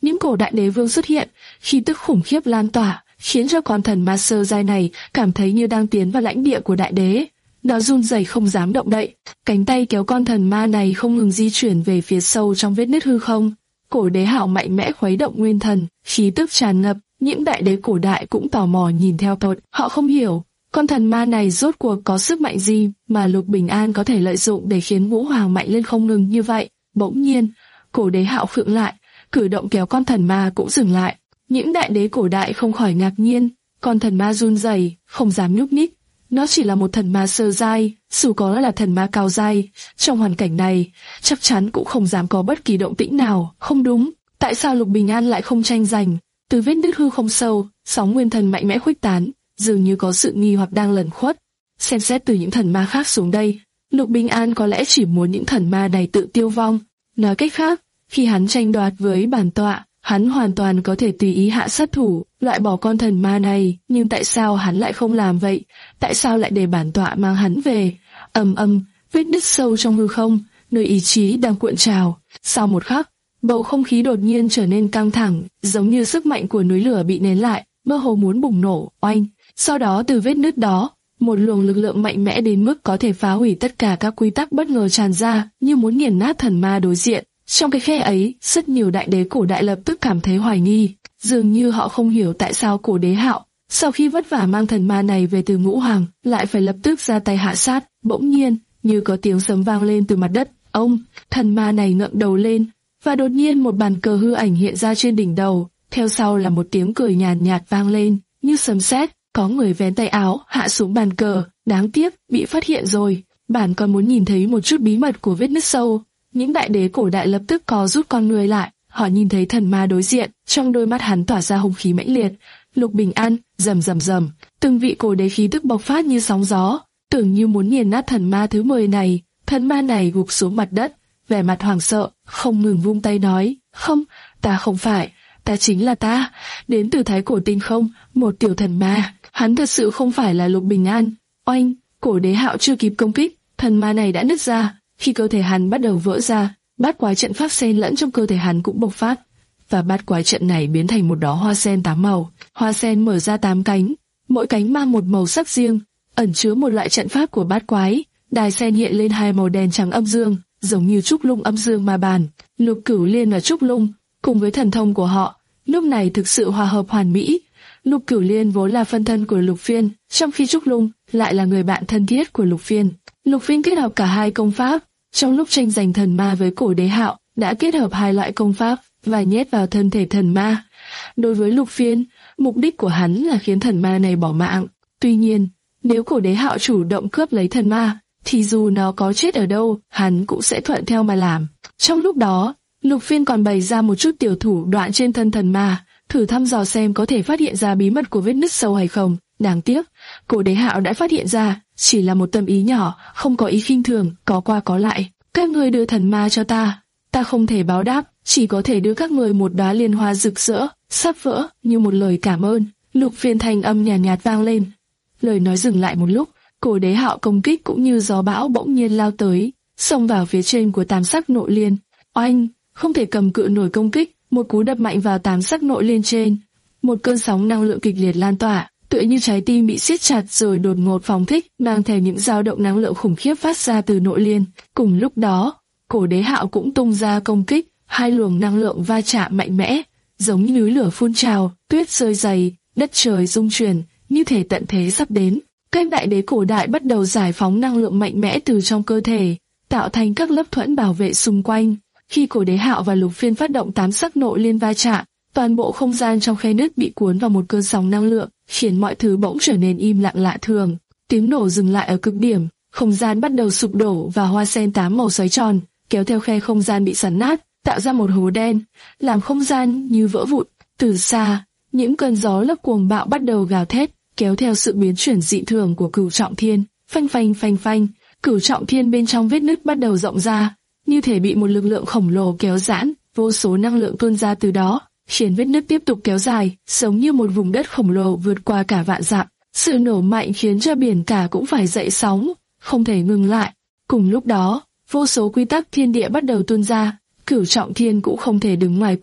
những cổ đại đế vương xuất hiện, khí tức khủng khiếp lan tỏa, khiến cho con thần ma sơ giai này cảm thấy như đang tiến vào lãnh địa của đại đế. Nó run rẩy không dám động đậy, cánh tay kéo con thần ma này không ngừng di chuyển về phía sâu trong vết nứt hư không. Cổ đế hạo mạnh mẽ khuấy động nguyên thần, khí tức tràn ngập, những đại đế cổ đại cũng tò mò nhìn theo cậu. Họ không hiểu, con thần ma này rốt cuộc có sức mạnh gì mà Lục Bình An có thể lợi dụng để khiến Ngũ Hoàng mạnh lên không ngừng như vậy. Bỗng nhiên, cổ đế hạo khựng lại, cử động kéo con thần ma cũng dừng lại. Những đại đế cổ đại không khỏi ngạc nhiên, con thần ma run rẩy, không dám nhúc nhích. Nó chỉ là một thần ma sơ giai, dù có là thần ma cao giai, trong hoàn cảnh này, chắc chắn cũng không dám có bất kỳ động tĩnh nào. Không đúng, tại sao Lục Bình An lại không tranh giành? Từ vết nứt hư không sâu, sóng nguyên thần mạnh mẽ khuếch tán, dường như có sự nghi hoặc đang lẩn khuất. Xem xét từ những thần ma khác xuống đây, Lục Bình An có lẽ chỉ muốn những thần ma này tự tiêu vong. Nói cách khác, khi hắn tranh đoạt với bản tọa, hắn hoàn toàn có thể tùy ý hạ sát thủ, loại bỏ con thần ma này, nhưng tại sao hắn lại không làm vậy? Tại sao lại để bản tọa mang hắn về? Ầm ầm, vết nứt sâu trong hư không, nơi ý chí đang cuộn trào. Sau một khắc, bầu không khí đột nhiên trở nên căng thẳng, giống như sức mạnh của núi lửa bị nén lại, mơ hồ muốn bùng nổ. Oanh! Sau đó từ vết nứt đó, một luồng lực lượng mạnh mẽ đến mức có thể phá hủy tất cả các quy tắc bất ngờ tràn ra, như muốn nghiền nát thần ma đối diện. Trong cái khe ấy, rất nhiều đại đế cổ đại lập tức cảm thấy hoài nghi, dường như họ không hiểu tại sao cổ đế hạo, sau khi vất vả mang thần ma này về từ Ngũ Hoàng, lại phải lập tức ra tay hạ sát. Bỗng nhiên, như có tiếng sấm vang lên từ mặt đất. Ông, thần ma này ngẩng đầu lên, và đột nhiên một bàn cờ hư ảnh hiện ra trên đỉnh đầu, theo sau là một tiếng cười nhàn nhạt, nhạt vang lên, như sấm sét. Có người vén tay áo, hạ xuống bàn cờ, đáng tiếc, bị phát hiện rồi. Bản còn muốn nhìn thấy một chút bí mật của vết nứt sâu. Những đại đế cổ đại lập tức co rút con người lại, họ nhìn thấy thần ma đối diện, trong đôi mắt hắn tỏa ra hung khí mãnh liệt. Lục Bình An, rầm rầm rầm, từng vị cổ đế khí tức bộc phát như sóng gió, tưởng như muốn nghiền nát thần ma thứ mười này. Thần ma này gục xuống mặt đất, vẻ mặt hoảng sợ, không ngừng vung tay nói, không, ta không phải, ta chính là ta, đến từ thái cổ tinh không, một tiểu thần ma. Hắn thật sự không phải là Lục Bình An. Oanh, cổ đế hạo chưa kịp công kích, thần ma này đã nứt ra. Khi cơ thể hắn bắt đầu vỡ ra, bát quái trận pháp xen lẫn trong cơ thể hắn cũng bộc phát, và bát quái trận này biến thành một đóa hoa sen tám màu. Hoa sen mở ra tám cánh, mỗi cánh mang một màu sắc riêng, ẩn chứa một loại trận pháp của bát quái. Đài sen hiện lên hai màu đen trắng âm dương, giống như trúc lung âm dương ma bàn. Lục Cửu Liên và trúc lung, cùng với thần thông của họ, lúc này thực sự hòa hợp hoàn mỹ. Lục Cửu Liên vốn là phân thân của Lục Phiên, trong khi trúc lung lại là người bạn thân thiết của Lục Phiên. Lục Phiên kết hợp cả hai công pháp, trong lúc tranh giành thần ma với cổ đế hạo, đã kết hợp hai loại công pháp và nhét vào thân thể thần ma. Đối với Lục Phiên, mục đích của hắn là khiến thần ma này bỏ mạng. Tuy nhiên, nếu cổ đế hạo chủ động cướp lấy thần ma, thì dù nó có chết ở đâu, hắn cũng sẽ thuận theo mà làm. Trong lúc đó, Lục Phiên còn bày ra một chút tiểu thủ đoạn trên thân thần ma, thử thăm dò xem có thể phát hiện ra bí mật của vết nứt sâu hay không. Đáng tiếc, cổ đế hạo đã phát hiện ra, chỉ là một tâm ý nhỏ, không có ý khinh thường, có qua có lại. Các người đưa thần ma cho ta, ta không thể báo đáp, chỉ có thể đưa các người một đóa liên hoa rực rỡ, sắp vỡ, như một lời cảm ơn. Lục Phiên thanh âm nhàn nhạt, nhạt vang lên. Lời nói dừng lại một lúc, cổ đế hạo công kích cũng như gió bão bỗng nhiên lao tới, xông vào phía trên của tam sắc nội liên. Oanh, không thể cầm cự nổi công kích, một cú đập mạnh vào tam sắc nội liên trên. Một cơn sóng năng lượng kịch liệt lan tỏa, tựa như trái tim bị siết chặt rồi đột ngột phóng thích, mang theo những dao động năng lượng khủng khiếp phát ra từ nội liên. Cùng lúc đó, cổ đế hạo cũng tung ra công kích, hai luồng năng lượng va chạm mạnh mẽ, giống như núi lửa phun trào, tuyết rơi dày, đất trời rung chuyển, như thể tận thế sắp đến. Các đại đế cổ đại bắt đầu giải phóng năng lượng mạnh mẽ từ trong cơ thể, tạo thành các lớp thuẫn bảo vệ xung quanh. Khi cổ đế hạo và Lục Phiên phát động tám sắc nội liên va chạm, toàn bộ không gian trong khe nứt bị cuốn vào một cơn sóng năng lượng, khiến mọi thứ bỗng trở nên im lặng lạ thường. Tiếng nổ dừng lại ở cực điểm, không gian bắt đầu sụp đổ và hoa sen tám màu xoáy tròn, kéo theo khe không gian bị xoắn nát, tạo ra một hố đen, làm không gian như vỡ vụn. Từ xa, những cơn gió lốc cuồng bạo bắt đầu gào thét, kéo theo sự biến chuyển dị thường của Cửu Trọng Thiên. Phanh phanh phanh phanh, Cửu Trọng Thiên bên trong vết nứt bắt đầu rộng ra, như thể bị một lực lượng khổng lồ kéo giãn, vô số năng lượng tuôn ra từ đó, khiến vết nứt tiếp tục kéo dài, giống như một vùng đất khổng lồ vượt qua cả vạn dặm. Sự nổ mạnh khiến cho biển cả cũng phải dậy sóng, không thể ngừng lại. Cùng lúc đó, vô số quy tắc thiên địa bắt đầu tuôn ra, Cửu Trọng Thiên cũng không thể đứng ngoài cuộc.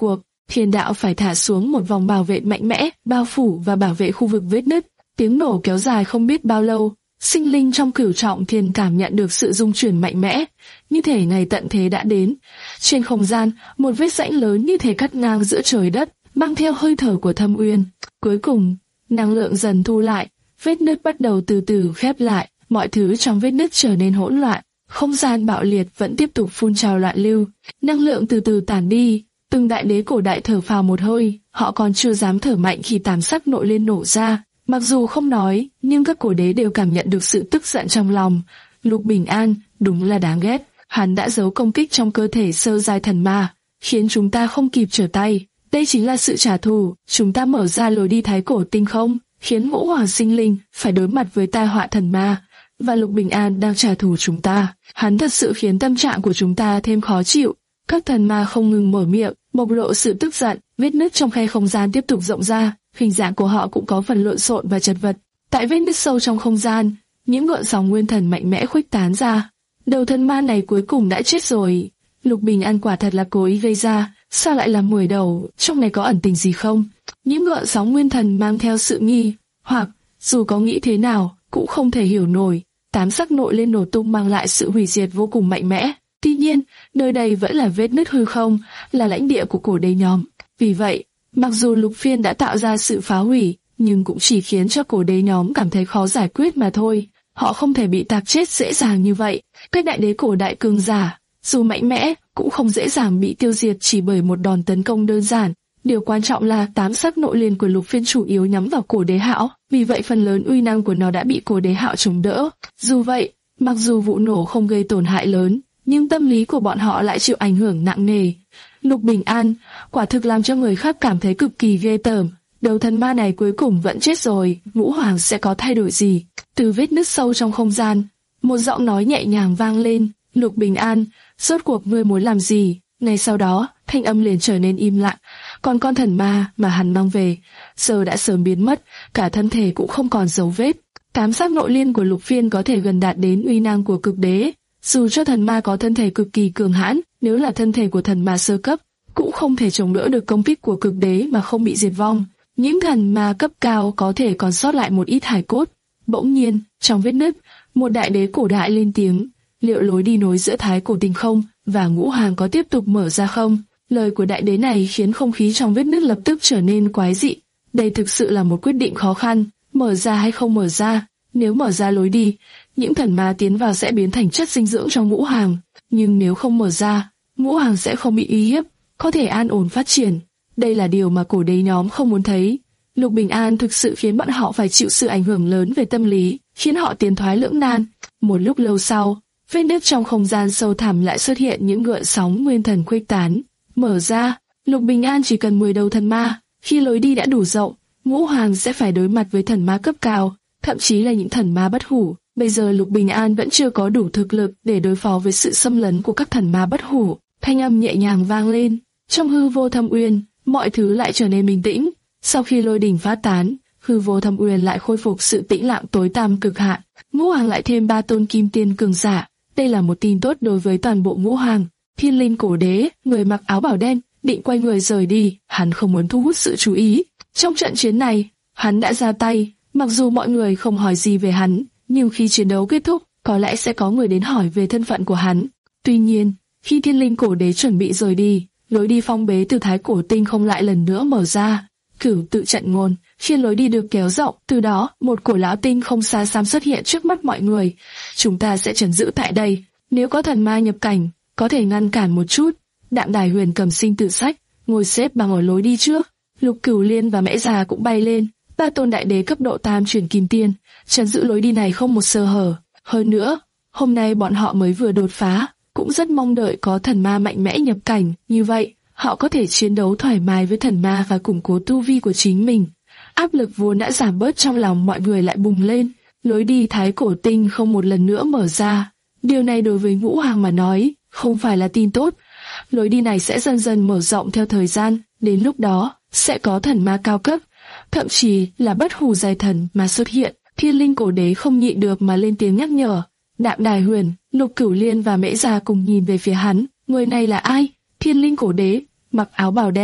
thiên đạo phải thả xuống một vòng bảo vệ mạnh mẽ, bao phủ và bảo vệ khu vực vết nứt. Tiếng nổ kéo dài không biết bao lâu, sinh linh trong cửu trọng thiên cảm nhận được sự rung chuyển mạnh mẽ, như thể ngày tận thế đã đến. Trên không gian, một vết rãnh lớn như thể cắt ngang giữa trời đất, mang theo hơi thở của thâm uyên. Cuối cùng, năng lượng dần thu lại, vết nứt bắt đầu từ từ khép lại, mọi thứ trong vết nứt trở nên hỗn loạn. Không gian bạo liệt vẫn tiếp tục phun trào loạn lưu, năng lượng từ từ tản đi. Từng đại đế cổ đại thở phào một hơi, họ còn chưa dám thở mạnh khi tám sắc nội liên nổ ra. Mặc dù không nói, nhưng các cổ đế đều cảm nhận được sự tức giận trong lòng. Lục Bình An, đúng là đáng ghét. Hắn đã giấu công kích trong cơ thể sơ giai thần ma, khiến chúng ta không kịp trở tay. Đây chính là sự trả thù. Chúng ta mở ra lối đi thái cổ tinh không, khiến ngũ hoàng sinh linh phải đối mặt với tai họa thần ma. Và Lục Bình An đang trả thù chúng ta. Hắn thật sự khiến tâm trạng của chúng ta thêm khó chịu. Các thần ma không ngừng mở miệng, bộc lộ sự tức giận. Vết nứt trong khe không gian tiếp tục rộng ra, hình dạng của họ cũng có phần lộn xộn và chật vật. Tại vết nứt sâu trong không gian, những gợn sóng nguyên thần mạnh mẽ khuếch tán ra. Đầu thần ma này cuối cùng đã chết rồi. Lục Bình An quả thật là cố ý gây ra, sao lại là mười đầu, trong này có ẩn tình gì không? Những gợn sóng nguyên thần mang theo sự nghi, hoặc dù có nghĩ thế nào cũng không thể hiểu nổi. Tám sắc nội lên nổ tung mang lại sự hủy diệt vô cùng mạnh mẽ. Tuy nhiên, nơi đây vẫn là vết nứt hư không, là lãnh địa của cổ đế nhóm. Vì vậy, mặc dù Lục Phiên đã tạo ra sự phá hủy, nhưng cũng chỉ khiến cho cổ đế nhóm cảm thấy khó giải quyết mà thôi. Họ không thể bị tạc chết dễ dàng như vậy. Các đại đế cổ đại cường giả, dù mạnh mẽ, cũng không dễ dàng bị tiêu diệt chỉ bởi một đòn tấn công đơn giản. Điều quan trọng là tám sắc nội liên của Lục Phiên chủ yếu nhắm vào cổ đế hạo, vì vậy phần lớn uy năng của nó đã bị cổ đế hạo chống đỡ. Dù vậy, mặc dù vụ nổ không gây tổn hại lớn, nhưng tâm lý của bọn họ lại chịu ảnh hưởng nặng nề. Lục Bình An quả thực làm cho người khác cảm thấy cực kỳ ghê tởm. Đầu thần ma này cuối cùng vẫn chết rồi, Ngũ Hoàng sẽ có thay đổi gì? Từ vết nứt sâu trong không gian, một giọng nói nhẹ nhàng vang lên. Lục Bình An, rốt cuộc ngươi muốn làm gì? Ngay sau đó, thanh âm liền trở nên im lặng. Còn con thần ma mà hắn mang về, giờ đã sớm biến mất, cả thân thể cũng không còn dấu vết. Tám sắc nội liên của Lục Phiên có thể gần đạt đến uy năng của cực đế. Dù cho thần ma có thân thể cực kỳ cường hãn, nếu là thân thể của thần ma sơ cấp, cũng không thể chống đỡ được công kích của cực đế mà không bị diệt vong. Những thần ma cấp cao có thể còn sót lại một ít hài cốt. Bỗng nhiên, trong vết nứt, một đại đế cổ đại lên tiếng, liệu lối đi nối giữa thái cổ tinh không và ngũ hoàng có tiếp tục mở ra không? Lời của đại đế này khiến không khí trong vết nứt lập tức trở nên quái dị. Đây thực sự là một quyết định khó khăn, mở ra hay không mở ra. Nếu mở ra lối đi, những thần ma tiến vào sẽ biến thành chất dinh dưỡng trong ngũ hoàng. Nhưng nếu không mở ra, ngũ hoàng sẽ không bị uy hiếp, có thể an ổn phát triển. Đây là điều mà cổ đế nhóm không muốn thấy. Lục Bình An thực sự khiến bọn họ phải chịu sự ảnh hưởng lớn về tâm lý, khiến họ tiến thoái lưỡng nan. Một lúc lâu sau, vết nứt trong không gian sâu thẳm lại xuất hiện những gợn sóng nguyên thần khuếch tán. Mở ra, Lục Bình An chỉ cần mười đầu thần ma. Khi lối đi đã đủ rộng, ngũ hoàng sẽ phải đối mặt với thần ma cấp cao, thậm chí là những thần ma bất hủ. Bây giờ Lục Bình An vẫn chưa có đủ thực lực để đối phó với sự xâm lấn của các thần ma bất hủ. Thanh âm nhẹ nhàng vang lên, trong hư vô thâm uyên, mọi thứ lại trở nên bình tĩnh. Sau khi lôi đỉnh phát tán, hư vô thâm uyên lại khôi phục sự tĩnh lặng tối tăm cực hạn. Ngũ hoàng lại thêm ba tôn kim tiên cường giả. Đây là một tin tốt đối với toàn bộ ngũ hoàng. Thiên linh cổ đế, người mặc áo bảo đen, định quay người rời đi. Hắn không muốn thu hút sự chú ý. Trong trận chiến này, hắn đã ra tay. Mặc dù mọi người không hỏi gì về hắn, nhưng khi chiến đấu kết thúc, có lẽ sẽ có người đến hỏi về thân phận của hắn. Tuy nhiên, khi thiên linh cổ đế chuẩn bị rời đi, lối đi phong bế từ thái cổ tinh không lại lần nữa mở ra. Cửu tự trận ngôn, khi lối đi được kéo rộng, từ đó một cổ lão tinh không xa xăm xuất hiện trước mắt mọi người. Chúng ta sẽ trấn giữ tại đây. Nếu có thần ma nhập cảnh, có thể ngăn cản một chút. Đạm Đài Huyền cầm sinh tử sách, ngồi xếp bằng ở lối đi trước. Lục Cửu Liên và Mễ Già cũng bay lên. Ba tôn đại đế cấp độ tam chuyển kim tiên, trấn giữ lối đi này không một sơ hở. Hơn nữa, hôm nay bọn họ mới vừa đột phá, cũng rất mong đợi có thần ma mạnh mẽ nhập cảnh, như vậy họ có thể chiến đấu thoải mái với thần ma và củng cố tu vi của chính mình. Áp lực vốn đã giảm bớt trong lòng mọi người lại bùng lên. Lối đi thái cổ tinh không một lần nữa mở ra. Điều này đối với ngũ hoàng mà nói, không phải là tin tốt. Lối đi này sẽ dần dần mở rộng theo thời gian, đến lúc đó sẽ có thần ma cao cấp, thậm chí là bất hủ giai thần mà xuất hiện. Thiên linh cổ đế không nhịn được mà lên tiếng nhắc nhở. Đạm Đài Huyền, Lục Cửu Liên và Mễ Già cùng nhìn về phía hắn. Người này là ai? Thiên linh cổ đế, mặc áo bào đen,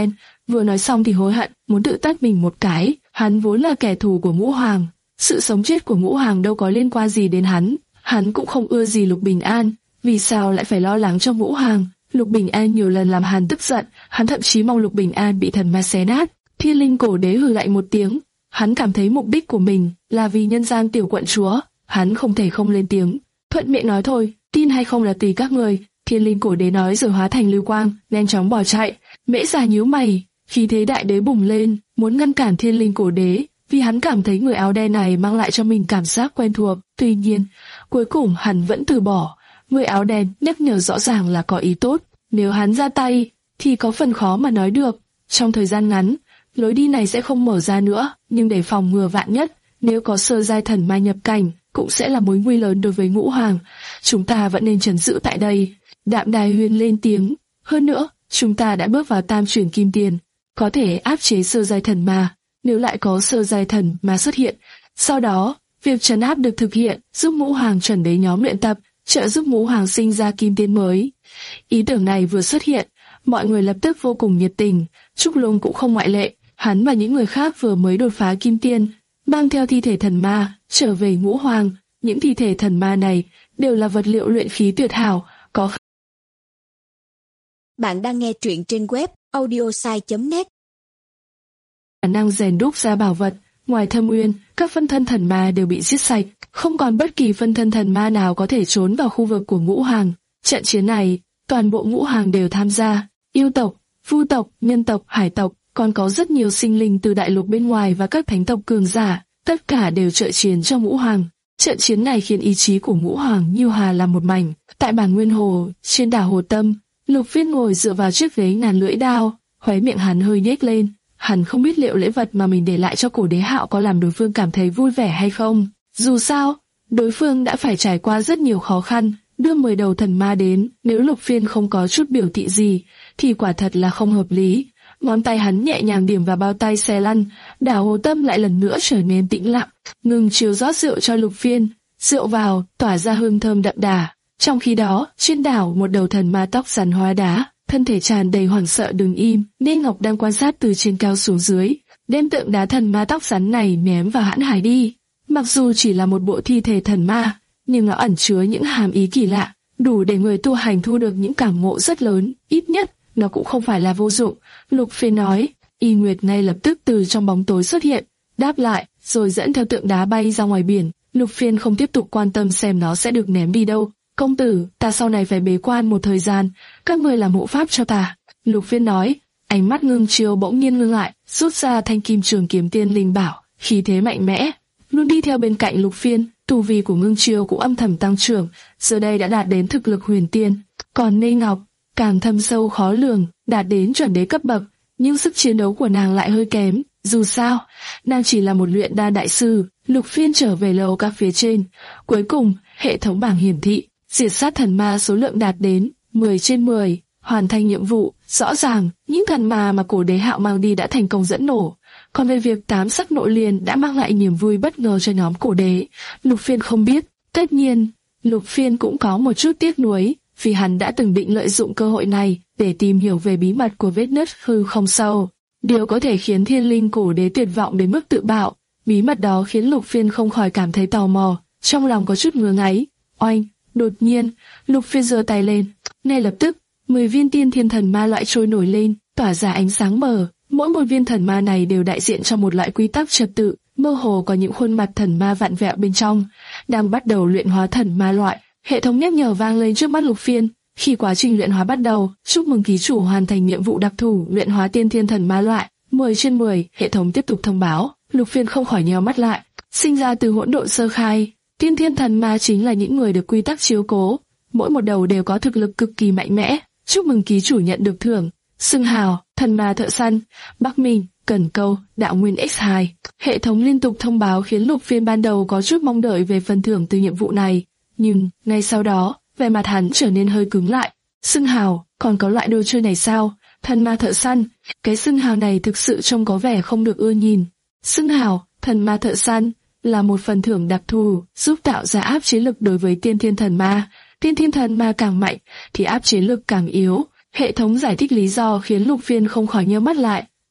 vừa nói xong thì hối hận, muốn tự tát mình một cái. Hắn vốn là kẻ thù của Ngũ Hoàng, sự sống chết của Ngũ Hoàng đâu có liên quan gì đến hắn. Hắn cũng không ưa gì Lục Bình An, vì sao lại phải lo lắng cho Ngũ Hoàng? Lục Bình An nhiều lần làm hắn tức giận, hắn thậm chí mong Lục Bình An bị thần ma xé nát. Thiên Linh Cổ Đế hừ lạnh một tiếng, hắn cảm thấy mục đích của mình là vì nhân gian tiểu quận chúa, hắn không thể không lên tiếng, thuận miệng nói thôi, tin hay không là tùy các người. Thiên Linh Cổ Đế nói rồi hóa thành lưu quang, nhanh chóng bỏ chạy. Mễ Già nhíu mày, khí thế đại đế bùng lên, muốn ngăn cản Thiên Linh Cổ Đế, vì hắn cảm thấy người áo đen này mang lại cho mình cảm giác quen thuộc. Tuy nhiên, cuối cùng hắn vẫn từ bỏ. Người áo đen nhắc nhở rõ ràng là có ý tốt, nếu hắn ra tay thì có phần khó mà nói được. Trong thời gian ngắn, lối đi này sẽ không mở ra nữa, nhưng để phòng ngừa vạn nhất, nếu có sơ giai thần ma nhập cảnh, cũng sẽ là mối nguy lớn đối với Ngũ Hoàng. Chúng ta vẫn nên trấn giữ tại đây. Đạm Đài Huyền lên tiếng. Hơn nữa, chúng ta đã bước vào tam chuyển kim tiền, có thể áp chế sơ giai thần ma. Nếu lại có sơ giai thần ma xuất hiện, sau đó việc trấn áp được thực hiện, giúp Ngũ Hoàng chuẩn đế nhóm luyện tập, trợ giúp Ngũ Hoàng sinh ra kim tiên mới. Ý tưởng này vừa xuất hiện, mọi người lập tức vô cùng nhiệt tình. Trúc Lung cũng không ngoại lệ. Hắn và những người khác vừa mới đột phá kim tiên, mang theo thi thể thần ma trở về Ngũ Hoàng. Những thi thể thần ma này đều là vật liệu luyện khí tuyệt hảo, có Bạn đang nghe truyện trên web audiosai chấm net. khả năng rèn đúc ra bảo vật. Ngoài Thâm Uyên, các phân thân thần ma đều bị giết sạch, không còn bất kỳ phân thân thần ma nào có thể trốn vào khu vực của Ngũ Hoàng. Trận chiến này, toàn bộ Ngũ Hoàng đều tham gia, yêu tộc, vu tộc, nhân tộc, hải tộc, còn có rất nhiều sinh linh từ đại lục bên ngoài và các thánh tộc cường giả, tất cả đều trợ chiến cho Ngũ Hoàng. Trận chiến này khiến ý chí của Ngũ Hoàng như hòa làm một mảnh. Tại bản Nguyên Hồ, trên đảo Hồ Tâm, Lục Phiên ngồi dựa vào chiếc ghế ngàn lưỡi đao, khóe miệng hắn hơi nhếch lên. Hắn không biết liệu lễ vật mà mình để lại cho Cổ Đế Hạo có làm đối phương cảm thấy vui vẻ hay không. Dù sao, đối phương đã phải trải qua rất nhiều khó khăn, đưa mười đầu thần ma đến. Nếu Lục Phiên không có chút biểu thị gì, thì quả thật là không hợp lý. Ngón tay hắn nhẹ nhàng điểm vào bao tay xe lăn, đảo Hồ Tâm lại lần nữa trở nên tĩnh lặng. Ngừng chiều rót rượu cho Lục Phiên, rượu vào tỏa ra hương thơm đậm đà. Trong khi đó, trên đảo một đầu thần ma tóc rắn hóa đá, thân thể tràn đầy hoảng sợ đứng im, nên Ngọc đang quan sát từ trên cao xuống dưới, đem tượng đá thần ma tóc rắn này ném vào hãn hải đi. Mặc dù chỉ là một bộ thi thể thần ma, nhưng nó ẩn chứa những hàm ý kỳ lạ, đủ để người tu hành thu được những cảm ngộ rất lớn. Ít nhất, nó cũng không phải là vô dụng. Lục Phiên nói. Y Nguyệt ngay lập tức từ trong bóng tối xuất hiện, đáp lại, rồi dẫn theo tượng đá bay ra ngoài biển. Lục Phiên không tiếp tục quan tâm xem nó sẽ được ném đi đâu. Công tử, ta sau này phải bế quan một thời gian, các người làm hộ pháp cho ta. Lục Phiên nói. Ánh mắt Ngưng Chiêu bỗng nhiên ngưng lại, rút ra thanh kim trường kiếm tiên linh bảo, khí thế mạnh mẽ, luôn đi theo bên cạnh Lục Phiên. Tu vi của Ngưng Chiêu cũng âm thầm tăng trưởng, giờ đây đã đạt đến thực lực huyền tiên. Còn Nê Ngọc càng thâm sâu khó lường, đạt đến chuẩn đế cấp bậc, nhưng sức chiến đấu của nàng lại hơi kém. Dù sao, nàng chỉ là một luyện đan đại sư. Lục Phiên trở về lầu các phía trên. Cuối cùng, hệ thống bảng hiển thị diệt sát thần ma số lượng đạt đến mười trên mười, hoàn thành nhiệm vụ. Rõ ràng, những thần ma mà Cổ Đế Hạo mang đi đã thành công dẫn nổ. Còn về việc tám sắc nội liền đã mang lại niềm vui bất ngờ cho nhóm Cổ Đế, Lục Phiên không biết. Tất nhiên, Lục Phiên cũng có một chút tiếc nuối, vì hắn đã từng định lợi dụng cơ hội này để tìm hiểu về bí mật của vết nứt hư không sâu. Điều có thể khiến Thiên Linh Cổ Đế tuyệt vọng đến mức tự bạo. Bí mật đó khiến Lục Phiên không khỏi cảm thấy tò mò, trong lòng có chút ngứa ngáy. Oanh! Đột nhiên, Lục Phiên giơ tay lên, ngay lập tức, mười viên tiên thiên thần ma loại trôi nổi lên, tỏa ra ánh sáng mờ. Mỗi một viên thần ma này đều đại diện cho một loại quy tắc trật tự, mơ hồ có những khuôn mặt thần ma vặn vẹo bên trong, đang bắt đầu luyện hóa thần ma loại. Hệ thống nhắc nhở vang lên trước mắt Lục Phiên. Khi quá trình luyện hóa bắt đầu, chúc mừng ký chủ hoàn thành nhiệm vụ đặc thù luyện hóa tiên thiên thần ma loại. mười trên mười, hệ thống tiếp tục thông báo. Lục Phiên không khỏi nheo mắt lại. Sinh ra từ hỗn độn sơ khai, tiên thiên thần ma chính là những người được quy tắc chiếu cố, mỗi một đầu đều có thực lực cực kỳ mạnh mẽ. Chúc mừng ký chủ nhận được thưởng, xưng hào, thần ma thợ săn, Bắc Minh, Cẩn Câu, Đạo Nguyên nhân hai. Hệ thống liên tục thông báo khiến Lục Phiên ban đầu có chút mong đợi về phần thưởng từ nhiệm vụ này, nhưng ngay sau đó, vẻ mặt hắn trở nên hơi cứng lại. Xưng hào, còn có loại đồ chơi này sao? Thần ma thợ săn, cái xưng hào này thực sự trông có vẻ không được ưa nhìn. Xưng hào, thần ma thợ săn, là một phần thưởng đặc thù, giúp tạo ra áp chế lực đối với tiên thiên thần ma. Tiên thiên thần ma càng mạnh, thì áp chế lực càng yếu. Hệ thống giải thích lý do khiến Lục Phiên không khỏi nheo mắt lại.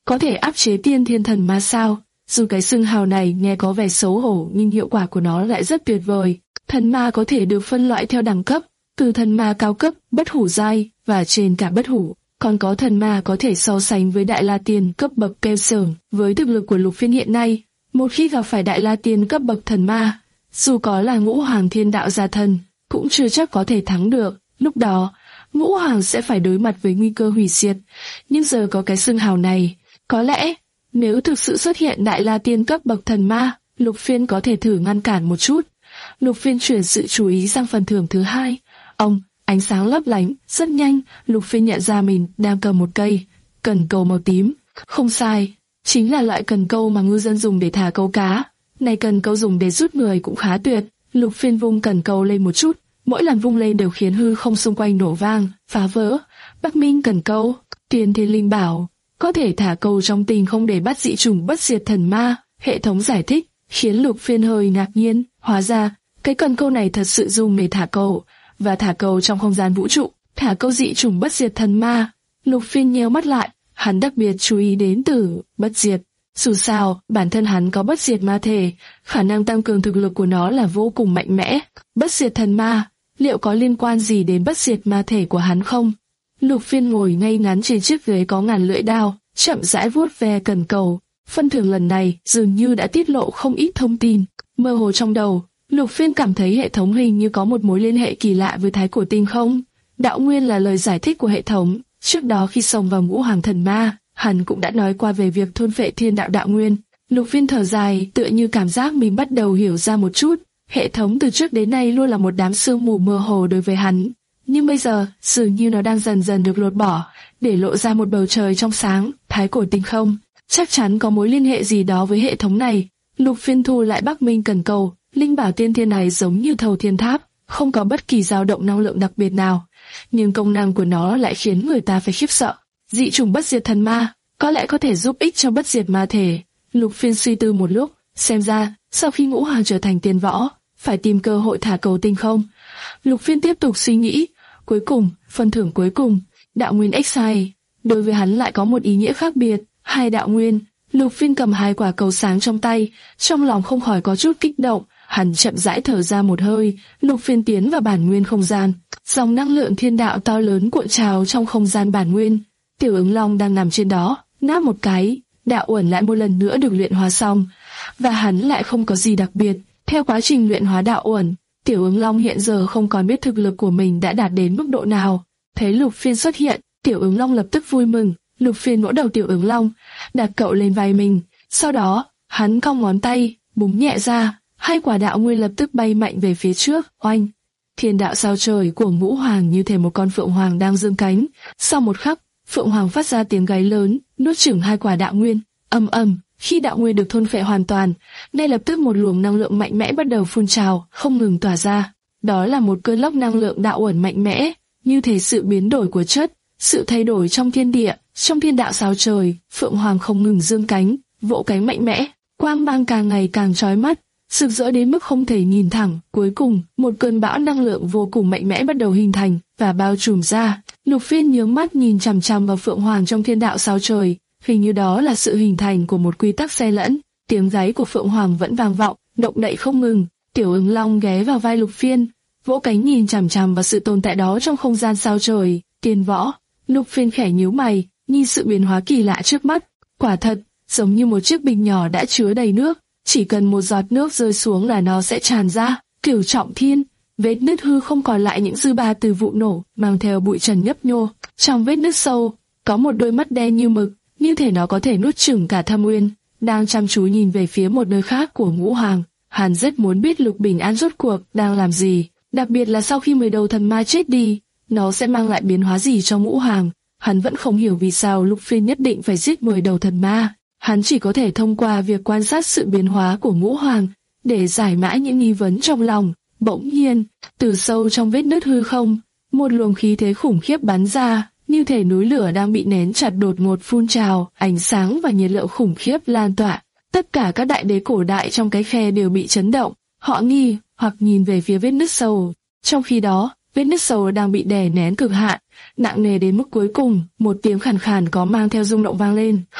có thể áp chế tiên thiên thần ma sao? Dù cái xưng hào này nghe có vẻ xấu hổ nhưng hiệu quả của nó lại rất tuyệt vời. Thần ma có thể được phân loại theo đẳng cấp, từ thần ma cao cấp, bất hủ giai và trên cả bất hủ. Còn có thần ma có thể so sánh với Đại La Tiên cấp bậc kêu sờn. Với thực lực của Lục Phiên hiện nay, một khi gặp phải Đại La Tiên cấp bậc thần ma, dù có là Ngũ Hoàng Thiên Đạo gia thần, cũng chưa chắc có thể thắng được. Lúc đó, Ngũ Hoàng sẽ phải đối mặt với nguy cơ hủy diệt. Nhưng giờ có cái xưng hào này, có lẽ nếu thực sự xuất hiện Đại La Tiên cấp bậc thần ma, Lục Phiên có thể thử ngăn cản một chút. Lục Phiên chuyển sự chú ý sang phần thưởng thứ hai. Ông, ánh sáng lấp lánh, rất nhanh, Lục Phiên nhận ra mình đang cầm một cây cần câu màu tím. Không sai, chính là loại cần câu mà ngư dân dùng để thả câu cá. Này cần câu dùng để rút người cũng khá tuyệt. Lục Phiên vung cần câu lên một chút, mỗi lần vung lên đều khiến hư không xung quanh nổ vang, phá vỡ. Bắc Minh cần câu, Tiên Thiên Linh Bảo, có thể thả câu trong tình không để bắt dị chủng bất diệt thần ma. Hệ thống giải thích khiến Lục Phiên hơi ngạc nhiên. Hóa ra cái cần câu này thật sự dùng để thả câu, và thả câu trong không gian vũ trụ, thả câu dị chủng bất diệt thần ma. Lục Phiên nheo mắt lại, hắn đặc biệt chú ý đến từ bất diệt. Dù sao, bản thân hắn có bất diệt ma thể, khả năng tăng cường thực lực của nó là vô cùng mạnh mẽ. Bất diệt thần ma, liệu có liên quan gì đến bất diệt ma thể của hắn không? Lục Phiên ngồi ngay ngắn trên chiếc ghế có ngàn lưỡi đao, chậm rãi vuốt ve cần cầu. Phân thưởng lần này dường như đã tiết lộ không ít thông tin. Mơ hồ trong đầu, Lục Phiên cảm thấy hệ thống hình như có một mối liên hệ kỳ lạ với Thái Cổ Tinh Không. Đạo nguyên là lời giải thích của hệ thống. Trước đó khi xông vào Ngũ Hoàng thần ma, hắn cũng đã nói qua về việc thôn phệ thiên đạo đạo nguyên. Lục Phiên thở dài, tựa như cảm giác mình bắt đầu hiểu ra một chút. Hệ thống từ trước đến nay luôn là một đám sương mù mơ hồ đối với hắn, nhưng bây giờ dường như nó đang dần dần được lột bỏ, để lộ ra một bầu trời trong sáng. Thái Cổ Tinh Không chắc chắn có mối liên hệ gì đó với hệ thống này. Lục Phiên thu lại Bắc Minh cần cầu. Linh bảo tiên thiên này giống như thầu thiên tháp, không có bất kỳ dao động năng lượng đặc biệt nào, nhưng công năng của nó lại khiến người ta phải khiếp sợ. Dị chủng bất diệt thần ma có lẽ có thể giúp ích cho bất diệt ma thể. Lục Phiên suy tư một lúc, xem ra sau khi Ngũ Hoàng trở thành tiên võ, phải tìm cơ hội thả cầu tinh không. Lục Phiên tiếp tục suy nghĩ. Cuối cùng, phần thưởng cuối cùng, đạo nguyên X-Sai, đối với hắn lại có một ý nghĩa khác biệt. Hai đạo nguyên. Lục Phiên cầm hai quả cầu sáng trong tay, trong lòng không khỏi có chút kích động. Hắn chậm rãi thở ra một hơi. Lục Phiên tiến vào bản nguyên không gian, dòng năng lượng thiên đạo to lớn cuộn trào trong không gian bản nguyên. Tiểu Ứng Long đang nằm trên đó, nát một cái, đạo uẩn lại một lần nữa được luyện hóa xong, và hắn lại không có gì đặc biệt. Theo quá trình luyện hóa đạo uẩn, Tiểu Ứng Long hiện giờ không còn biết thực lực của mình đã đạt đến mức độ nào. Thấy Lục Phiên xuất hiện, Tiểu Ứng Long lập tức vui mừng. Lục Phiên vỗ đầu Tiểu Ứng Long, đặt cậu lên vai mình. Sau đó, hắn cong ngón tay, búng nhẹ ra, hai quả đạo nguyên lập tức bay mạnh về phía trước. Oanh! Thiên đạo sao trời của Ngũ Hoàng như thể một con phượng hoàng đang dương cánh. Sau một khắc, phượng hoàng phát ra tiếng gáy lớn, nuốt chửng hai quả đạo nguyên. Ầm ầm! Khi đạo nguyên được thôn phệ hoàn toàn, ngay lập tức một luồng năng lượng mạnh mẽ bắt đầu phun trào, không ngừng tỏa ra. Đó là một cơn lốc năng lượng đạo uẩn mạnh mẽ, như thể sự biến đổi của chất, sự thay đổi trong thiên địa. Trong thiên đạo sao trời, phượng hoàng không ngừng dương cánh, vỗ cánh mạnh mẽ, quang mang càng ngày càng chói mắt, rực rỡ đến mức không thể nhìn thẳng. Cuối cùng, một cơn bão năng lượng vô cùng mạnh mẽ bắt đầu hình thành và bao trùm ra. Lục Phiên nhướng mắt nhìn chằm chằm vào phượng hoàng trong thiên đạo sao trời, hình như đó là sự hình thành của một quy tắc xen lẫn. Tiếng gáy của phượng hoàng vẫn vang vọng, động đậy không ngừng. Tiểu Ứng Long ghé vào vai Lục Phiên, vỗ cánh nhìn chằm chằm vào sự tồn tại đó trong không gian sao trời. Tiên võ. Lục Phiên khẽ nhíu mày, nhìn sự biến hóa kỳ lạ trước mắt. Quả thật, giống như một chiếc bình nhỏ đã chứa đầy nước, chỉ cần một giọt nước rơi xuống là nó sẽ tràn ra. Cửu trọng thiên, vết nứt hư không còn lại những dư ba từ vụ nổ, mang theo bụi trần nhấp nhô. Trong vết nứt sâu, có một đôi mắt đen như mực, như thể nó có thể nuốt chửng cả thâm uyên, đang chăm chú nhìn về phía một nơi khác của Ngũ Hoàng. Hắn rất muốn biết Lục Bình An rốt cuộc đang làm gì, đặc biệt là sau khi mười đầu thần ma chết đi, nó sẽ mang lại biến hóa gì cho Ngũ Hoàng. Hắn vẫn không hiểu vì sao Lục Phiên nhất định phải giết mười đầu thần ma. Hắn chỉ có thể thông qua việc quan sát sự biến hóa của Ngũ Hoàng để giải mã những nghi vấn trong lòng. Bỗng nhiên, từ sâu trong vết nứt hư không, một luồng khí thế khủng khiếp bắn ra, như thể núi lửa đang bị nén chặt đột ngột phun trào, ánh sáng và nhiệt lượng khủng khiếp lan tỏa. Tất cả các đại đế cổ đại trong cái khe đều bị chấn động, họ nghi hoặc nhìn về phía vết nứt sâu. Trong khi đó, vết nứt sâu đang bị đè nén cực hạn, nặng nề đến mức cuối cùng. Một tiếng khàn khàn có mang theo rung động vang lên. Không,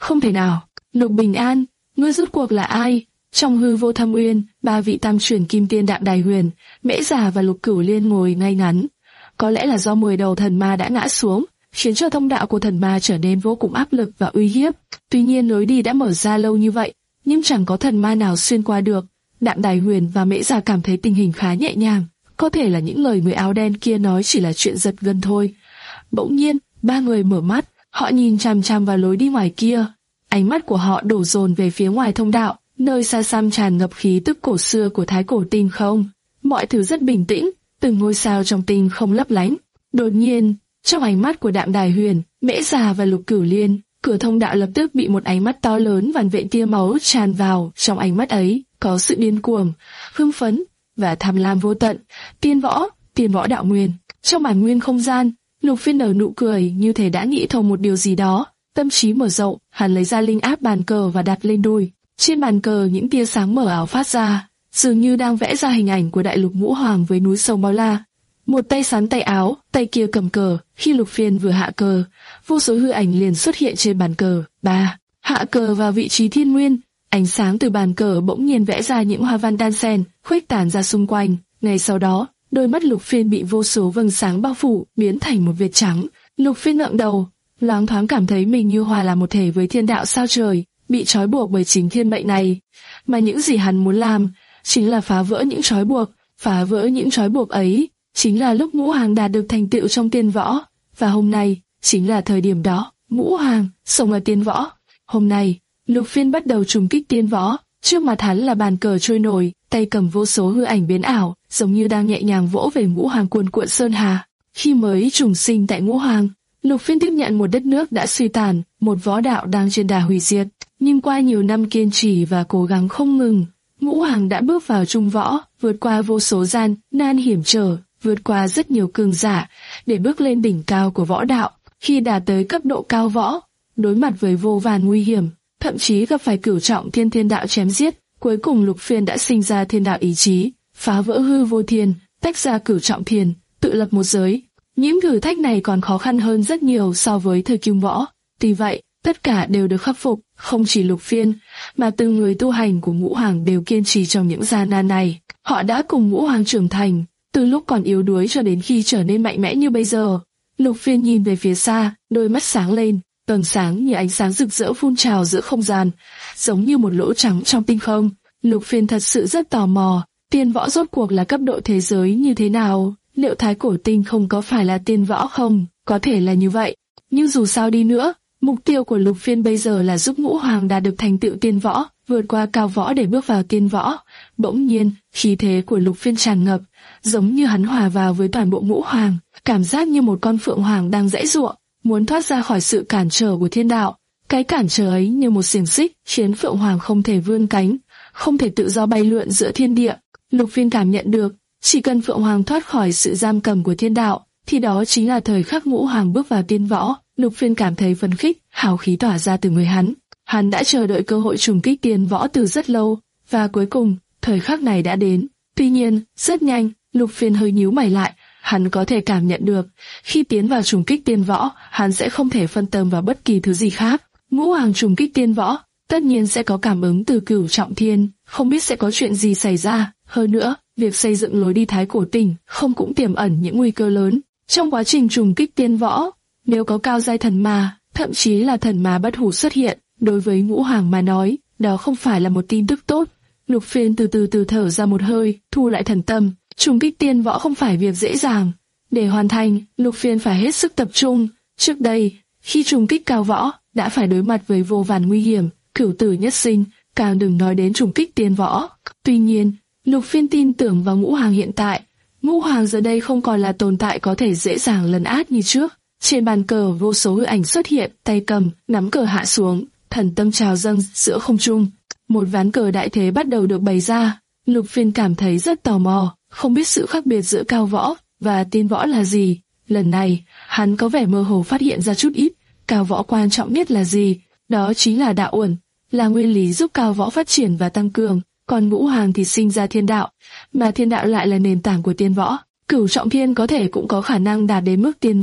Không thể nào. Lục Bình An, ngươi rốt cuộc là ai? Trong hư vô thâm uyên, ba vị tam truyền kim tiên Đạm Đài Huyền, Mễ Già và Lục Cửu Liên ngồi ngay ngắn. Có lẽ là do mười đầu thần ma đã ngã xuống, khiến cho thông đạo của thần ma trở nên vô cùng áp lực và uy hiếp. Tuy nhiên lối đi đã mở ra lâu như vậy, nhưng chẳng có thần ma nào xuyên qua được. Đạm Đài Huyền và Mễ Già cảm thấy tình hình khá nhẹ nhàng, có thể là những lời người áo đen kia nói chỉ là chuyện giật gân thôi. Bỗng nhiên, ba người mở mắt, họ nhìn chằm chằm vào lối đi ngoài kia. Ánh mắt của họ đổ dồn về phía ngoài thông đạo, nơi xa xăm tràn ngập khí tức cổ xưa của thái cổ tinh không. Mọi thứ rất bình tĩnh, từng ngôi sao trong tinh không lấp lánh. Đột nhiên, trong ánh mắt của Đạm Đài Huyền, Mễ Già và Lục Cửu Liên, cửa thông đạo lập tức bị một ánh mắt to lớn vằn vện tia máu tràn vào. Trong ánh mắt ấy có sự điên cuồng, hưng phấn và tham lam vô tận. Tiên võ, tiên võ đạo nguyên. Trong bản nguyên không gian, Lục Phiên nở nụ cười như thể đã nghĩ thông một điều gì đó. Tâm trí mở rộng, hắn lấy ra linh áp bàn cờ và đặt lên đùi. Trên bàn cờ những tia sáng mờ ảo phát ra, dường như đang vẽ ra hình ảnh của đại lục Ngũ Hoàng với núi sông bao la. Một tay sắn tay áo, tay kia cầm cờ. Khi Lục Phiên vừa hạ cờ, vô số hư ảnh liền xuất hiện trên bàn cờ. Ba, hạ cờ vào vị trí thiên nguyên. Ánh sáng từ bàn cờ bỗng nhiên vẽ ra những hoa văn đan xen, khuếch tán ra xung quanh. Ngay sau đó, đôi mắt Lục Phiên bị vô số vầng sáng bao phủ, biến thành một vệt trắng. Lục Phiên ngẩng đầu, loáng thoáng cảm thấy mình như hòa là một thể với thiên đạo sao trời, bị trói buộc bởi chính thiên mệnh này. Mà những gì hắn muốn làm chính là phá vỡ những trói buộc, phá vỡ những trói buộc ấy chính là lúc Ngũ Hoàng đạt được thành tựu trong tiên võ, và hôm nay chính là thời điểm đó. Ngũ Hoàng sống ở tiên võ. Hôm nay, Lục Phiên bắt đầu trùng kích tiên võ. Trước mặt hắn là bàn cờ trôi nổi, tay cầm vô số hư ảnh biến ảo, giống như đang nhẹ nhàng vỗ về Ngũ Hoàng cuồn cuộn sơn hà. Khi mới trùng sinh tại Ngũ Hoàng, Lục Phiên tiếp nhận một đất nước đã suy tàn, một võ đạo đang trên đà hủy diệt. Nhưng qua nhiều năm kiên trì và cố gắng không ngừng, Ngũ Hoàng đã bước vào trung võ, vượt qua vô số gian nan hiểm trở, vượt qua rất nhiều cường giả để bước lên đỉnh cao của võ đạo. Khi đạt tới cấp độ cao võ, đối mặt với vô vàn nguy hiểm, thậm chí gặp phải cửu trọng thiên thiên đạo chém giết, cuối cùng Lục Phiên đã sinh ra thiên đạo ý chí, phá vỡ hư vô thiên, tách ra cửu trọng thiên, tự lập một giới. Những thử thách này còn khó khăn hơn rất nhiều so với thời kim võ. Tuy vậy, tất cả đều được khắc phục, không chỉ Lục Phiên, mà từng người tu hành của Ngũ Hoàng đều kiên trì trong những gian nan này. Họ đã cùng Ngũ Hoàng trưởng thành, từ lúc còn yếu đuối cho đến khi trở nên mạnh mẽ như bây giờ. Lục Phiên nhìn về phía xa, đôi mắt sáng lên, tầng sáng như ánh sáng rực rỡ phun trào giữa không gian, giống như một lỗ trắng trong tinh không. Lục Phiên thật sự rất tò mò, tiên võ rốt cuộc là cấp độ thế giới như thế nào? Liệu thái cổ tinh không có phải là tiên võ không? Có thể là như vậy, nhưng dù sao đi nữa, mục tiêu của Lục Phiên bây giờ là giúp Ngũ Hoàng đạt được thành tựu tiên võ, vượt qua cao võ để bước vào tiên võ. Bỗng nhiên, khí thế của Lục Phiên tràn ngập, giống như hắn hòa vào với toàn bộ Ngũ Hoàng, cảm giác như một con phượng hoàng đang giãy giụa, muốn thoát ra khỏi sự cản trở của thiên đạo. Cái cản trở ấy như một xiềng xích, khiến phượng hoàng không thể vươn cánh, không thể tự do bay lượn giữa thiên địa. Lục Phiên cảm nhận được, chỉ cần phượng hoàng thoát khỏi sự giam cầm của thiên đạo, thì đó chính là thời khắc Ngũ Hoàng bước vào tiên võ. Lục Phiên cảm thấy phấn khích, hào khí tỏa ra từ người hắn. Hắn đã chờ đợi cơ hội trùng kích tiên võ từ rất lâu, và cuối cùng, thời khắc này đã đến. Tuy nhiên, rất nhanh, Lục Phiên hơi nhíu mày lại. Hắn có thể cảm nhận được, khi tiến vào trùng kích tiên võ, hắn sẽ không thể phân tâm vào bất kỳ thứ gì khác. Ngũ Hoàng trùng kích tiên võ, tất nhiên sẽ có cảm ứng từ cửu trọng thiên, không biết sẽ có chuyện gì xảy ra. Hơn nữa, việc xây dựng lối đi thái cổ tinh không cũng tiềm ẩn những nguy cơ lớn. Trong quá trình trùng kích tiên võ, nếu có cao giai thần ma, thậm chí là thần ma bất hủ xuất hiện, đối với Ngũ Hoàng mà nói, đó không phải là một tin tức tốt. Lục Phiên từ từ từ thở ra một hơi, thu lại thần tâm. Trùng kích tiên võ không phải việc dễ dàng. Để hoàn thành, Lục Phiên phải hết sức tập trung. Trước đây, khi trùng kích cao võ, đã phải đối mặt với vô vàn nguy hiểm, cửu tử nhất sinh, càng đừng nói đến trùng kích tiên võ. Tuy nhiên, Lục Phiên tin tưởng vào Ngũ Hoàng hiện tại. Ngũ Hoàng giờ đây không còn là tồn tại có thể dễ dàng lấn át như trước. Trên bàn cờ vô số hư ảnh xuất hiện, tay cầm, nắm cờ hạ xuống, thần tâm trào dâng giữa không trung. Một ván cờ đại thế bắt đầu được bày ra. Lục Phiên cảm thấy rất tò mò, không biết sự khác biệt giữa cao võ và tiên võ là gì. Lần này, hắn có vẻ mơ hồ phát hiện ra chút ít. Cao võ quan trọng nhất là gì? Đó chính là đạo uẩn, là nguyên lý giúp cao võ phát triển và tăng cường. Còn Ngũ Hoàng thì sinh ra thiên đạo, mà thiên đạo lại là nền tảng của tiên võ. Cửu trọng thiên có thể cũng có khả năng đạt đến mức tiên võ,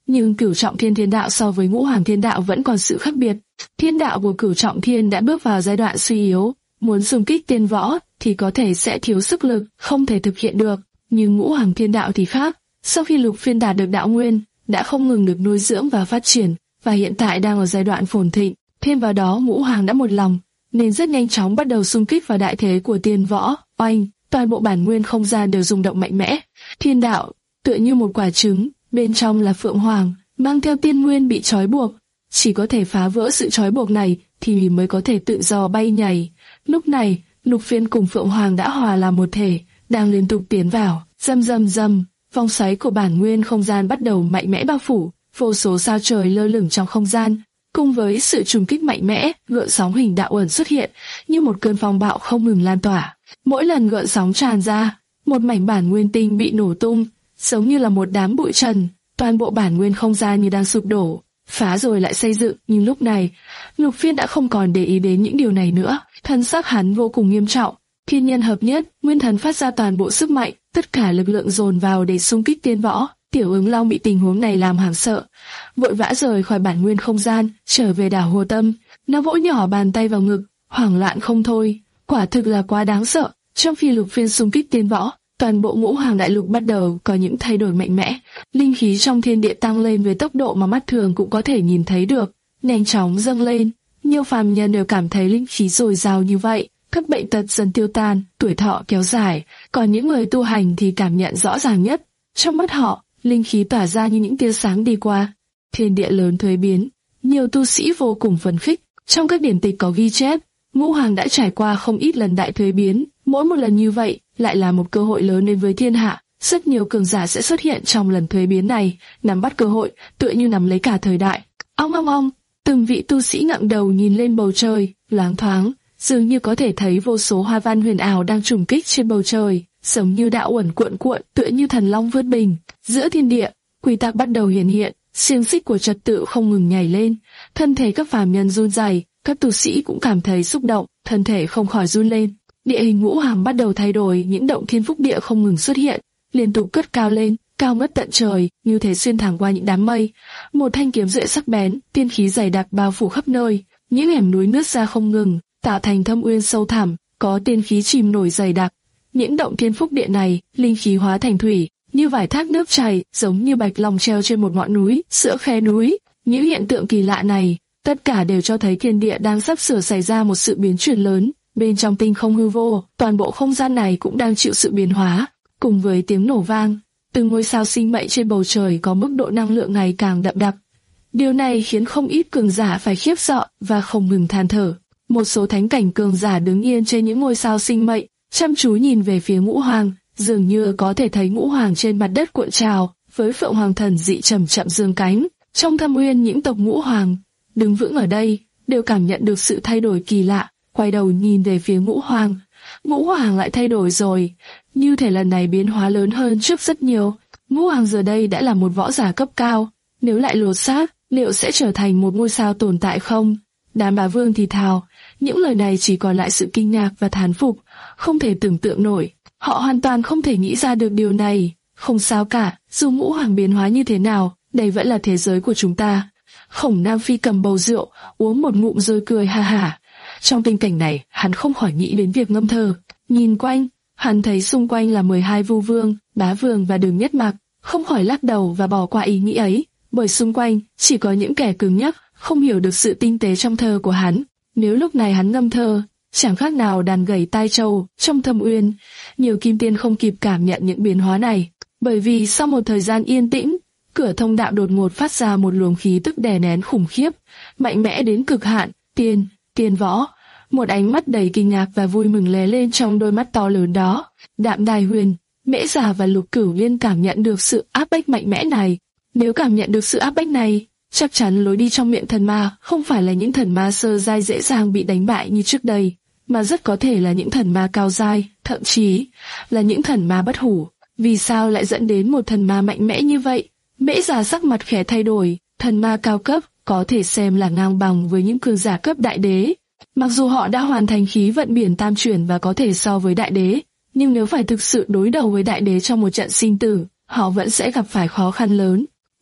nhưng cửu trọng thiên thiên đạo so với ngũ hoàng thiên đạo vẫn còn sự khác biệt. Thiên đạo của cửu trọng thiên đã bước vào giai đoạn suy yếu, muốn xung kích tiên võ thì có thể sẽ thiếu sức lực, không thể thực hiện được. Nhưng ngũ hoàng thiên đạo thì khác, sau khi lục phiên đạt được đạo nguyên, đã không ngừng được nuôi dưỡng và phát triển, và hiện tại đang ở giai đoạn phồn thịnh. Thêm vào đó ngũ hoàng đã một lòng, nên rất nhanh chóng bắt đầu xung kích vào đại thế của tiên võ. Oanh, toàn bộ bản nguyên không gian đều rung động mạnh mẽ. Thiên đạo tựa như một quả trứng, bên trong là phượng hoàng, mang theo tiên nguyên bị trói buộc. Chỉ có thể phá vỡ sự trói buộc này thì mới có thể tự do bay nhảy. Lúc này, lục phiên cùng phượng hoàng đã hòa làm một thể, đang liên tục tiến vào. Rầm rầm rầm, vòng xoáy của bản nguyên không gian bắt đầu mạnh mẽ bao phủ, vô số sao trời lơ lửng trong không gian. Cùng với sự trùng kích mạnh mẽ, gợn sóng hình đạo ẩn xuất hiện, như một cơn phong bạo không ngừng lan tỏa. Mỗi lần gợn sóng tràn ra, một mảnh bản nguyên tinh bị nổ tung, giống như là một đám bụi trần. Toàn bộ bản nguyên không gian như đang sụp đổ, phá rồi lại xây dựng. Nhưng lúc này, Lục Phiên đã không còn để ý đến những điều này nữa. Thân xác hắn vô cùng nghiêm trọng. Thiên nhân hợp nhất, nguyên thần phát ra toàn bộ sức mạnh, tất cả lực lượng dồn vào để xung kích tiên võ. Tiểu Ứng Long bị tình huống này làm hoảng sợ, vội vã rời khỏi bản nguyên không gian, trở về đảo Hồ Tâm. Nó vỗ nhỏ bàn tay vào ngực, hoảng loạn không thôi. Quả thực là quá đáng sợ. Trong khi Lục Phiên xung kích tiên võ, toàn bộ ngũ hoàng đại lục bắt đầu có những thay đổi mạnh mẽ. Linh khí trong thiên địa tăng lên với tốc độ mà mắt thường cũng có thể nhìn thấy được, nhanh chóng dâng lên. Nhiều phàm nhân đều cảm thấy linh khí dồi dào như vậy, các bệnh tật dần tiêu tan, tuổi thọ kéo dài. Còn những người tu hành thì cảm nhận rõ ràng nhất. Trong mắt họ, linh khí tỏa ra như những tia sáng đi qua. Thiên địa lớn thuế biến, nhiều tu sĩ vô cùng phấn khích. Trong các điển tịch có ghi chép, ngũ hoàng đã trải qua không ít lần đại thuế biến. Mỗi một lần như vậy lại là một cơ hội lớn đến với thiên hạ. Rất nhiều cường giả sẽ xuất hiện trong lần thuế biến này, nắm bắt cơ hội, tựa như nắm lấy cả thời đại. Ong ong ong, từng vị tu sĩ ngẩng đầu nhìn lên bầu trời, loáng thoáng, dường như có thể thấy vô số hoa văn huyền ảo đang trùng kích trên bầu trời, giống như đạo uẩn cuộn cuộn, tựa như thần long vươn bình. Giữa thiên địa, quy tắc bắt đầu hiện hiện, xiềng xích của trật tự không ngừng nhảy lên, thân thể các phàm nhân run rẩy, các tu sĩ cũng cảm thấy xúc động, thân thể không khỏi run lên. Địa hình ngũ hoàng bắt đầu thay đổi, những động thiên phúc địa không ngừng xuất hiện, liên tục cất cao lên, cao ngất tận trời, như thể xuyên thẳng qua những đám mây. Một thanh kiếm duệ sắc bén, tiên khí dày đặc bao phủ khắp nơi, những hẻm núi nứt ra không ngừng, tạo thành thâm uyên sâu thẳm, có tiên khí chìm nổi dày đặc. Những động thiên phúc địa này, linh khí hóa thành thủy, như vài thác nước chảy, giống như bạch long treo trên một ngọn núi, giữa khe núi. Những hiện tượng kỳ lạ này, tất cả đều cho thấy thiên địa đang sắp sửa xảy ra một sự biến chuyển lớn. Bên trong tinh không hư vô, toàn bộ không gian này cũng đang chịu sự biến hóa. Cùng với tiếng nổ vang, từng ngôi sao sinh mệnh trên bầu trời có mức độ năng lượng ngày càng đậm đặc. Điều này khiến không ít cường giả phải khiếp sợ và không ngừng than thở. Một số thánh cảnh cường giả đứng yên trên những ngôi sao sinh mệnh, chăm chú nhìn về phía ngũ hoàng, dường như có thể thấy ngũ hoàng trên mặt đất cuộn trào, với phượng hoàng thần dị chậm chậm giương cánh. Trong thâm uyên, những tộc ngũ hoàng đứng vững ở đây đều cảm nhận được sự thay đổi kỳ lạ, quay đầu nhìn về phía ngũ hoàng. Ngũ hoàng lại thay đổi rồi, như thể lần này biến hóa lớn hơn trước rất nhiều. Ngũ hoàng giờ đây đã là một võ giả cấp cao, nếu lại lột xác, liệu sẽ trở thành một ngôi sao tồn tại không? Đám bá vương thì thào, những lời này chỉ còn lại sự kinh ngạc và thán phục, không thể tưởng tượng nổi. Họ hoàn toàn không thể nghĩ ra được điều này. Không sao cả, dù ngũ hoàng biến hóa như thế nào, đây vẫn là thế giới của chúng ta. Khổng Nam Phi cầm bầu rượu, uống một ngụm rồi cười ha hả. Trong tình cảnh này, hắn không khỏi nghĩ đến việc ngâm thơ. Nhìn quanh, hắn thấy xung quanh là mười hai vu vương, bá vương và Đường Nhất Mạc, không khỏi lắc đầu và bỏ qua ý nghĩ ấy, bởi xung quanh chỉ có những kẻ cứng nhắc, không hiểu được sự tinh tế trong thơ của hắn. Nếu lúc này hắn ngâm thơ, chẳng khác nào đàn gảy tai trâu trong thâm uyên. Nhiều kim tiên không kịp cảm nhận những biến hóa này, bởi vì sau một thời gian yên tĩnh, cửa thông đạo đột ngột phát ra một luồng khí tức đè nén khủng khiếp, mạnh mẽ đến cực hạn. Tiên, tiên võ. Một ánh mắt đầy kinh ngạc và vui mừng lóe lên trong đôi mắt to lớn đó. Đạm Đài Huyền, Mễ Già và Lục Cửu Liên cảm nhận được sự áp bách mạnh mẽ này. Nếu cảm nhận được sự áp bách này, chắc chắn lối đi trong miệng thần ma không phải là những thần ma sơ giai dễ dàng bị đánh bại như trước đây, mà rất có thể là những thần ma cao giai, thậm chí là những thần ma bất hủ. Vì sao lại dẫn đến một thần ma mạnh mẽ như vậy? Mễ Già sắc mặt khẽ thay đổi. Thần ma cao cấp có thể xem là ngang bằng với những cường giả cấp đại đế. Mặc dù họ đã hoàn thành khí vận biển tam chuyển và có thể so với đại đế, nhưng nếu phải thực sự đối đầu với đại đế trong một trận sinh tử, họ vẫn sẽ gặp phải khó khăn lớn.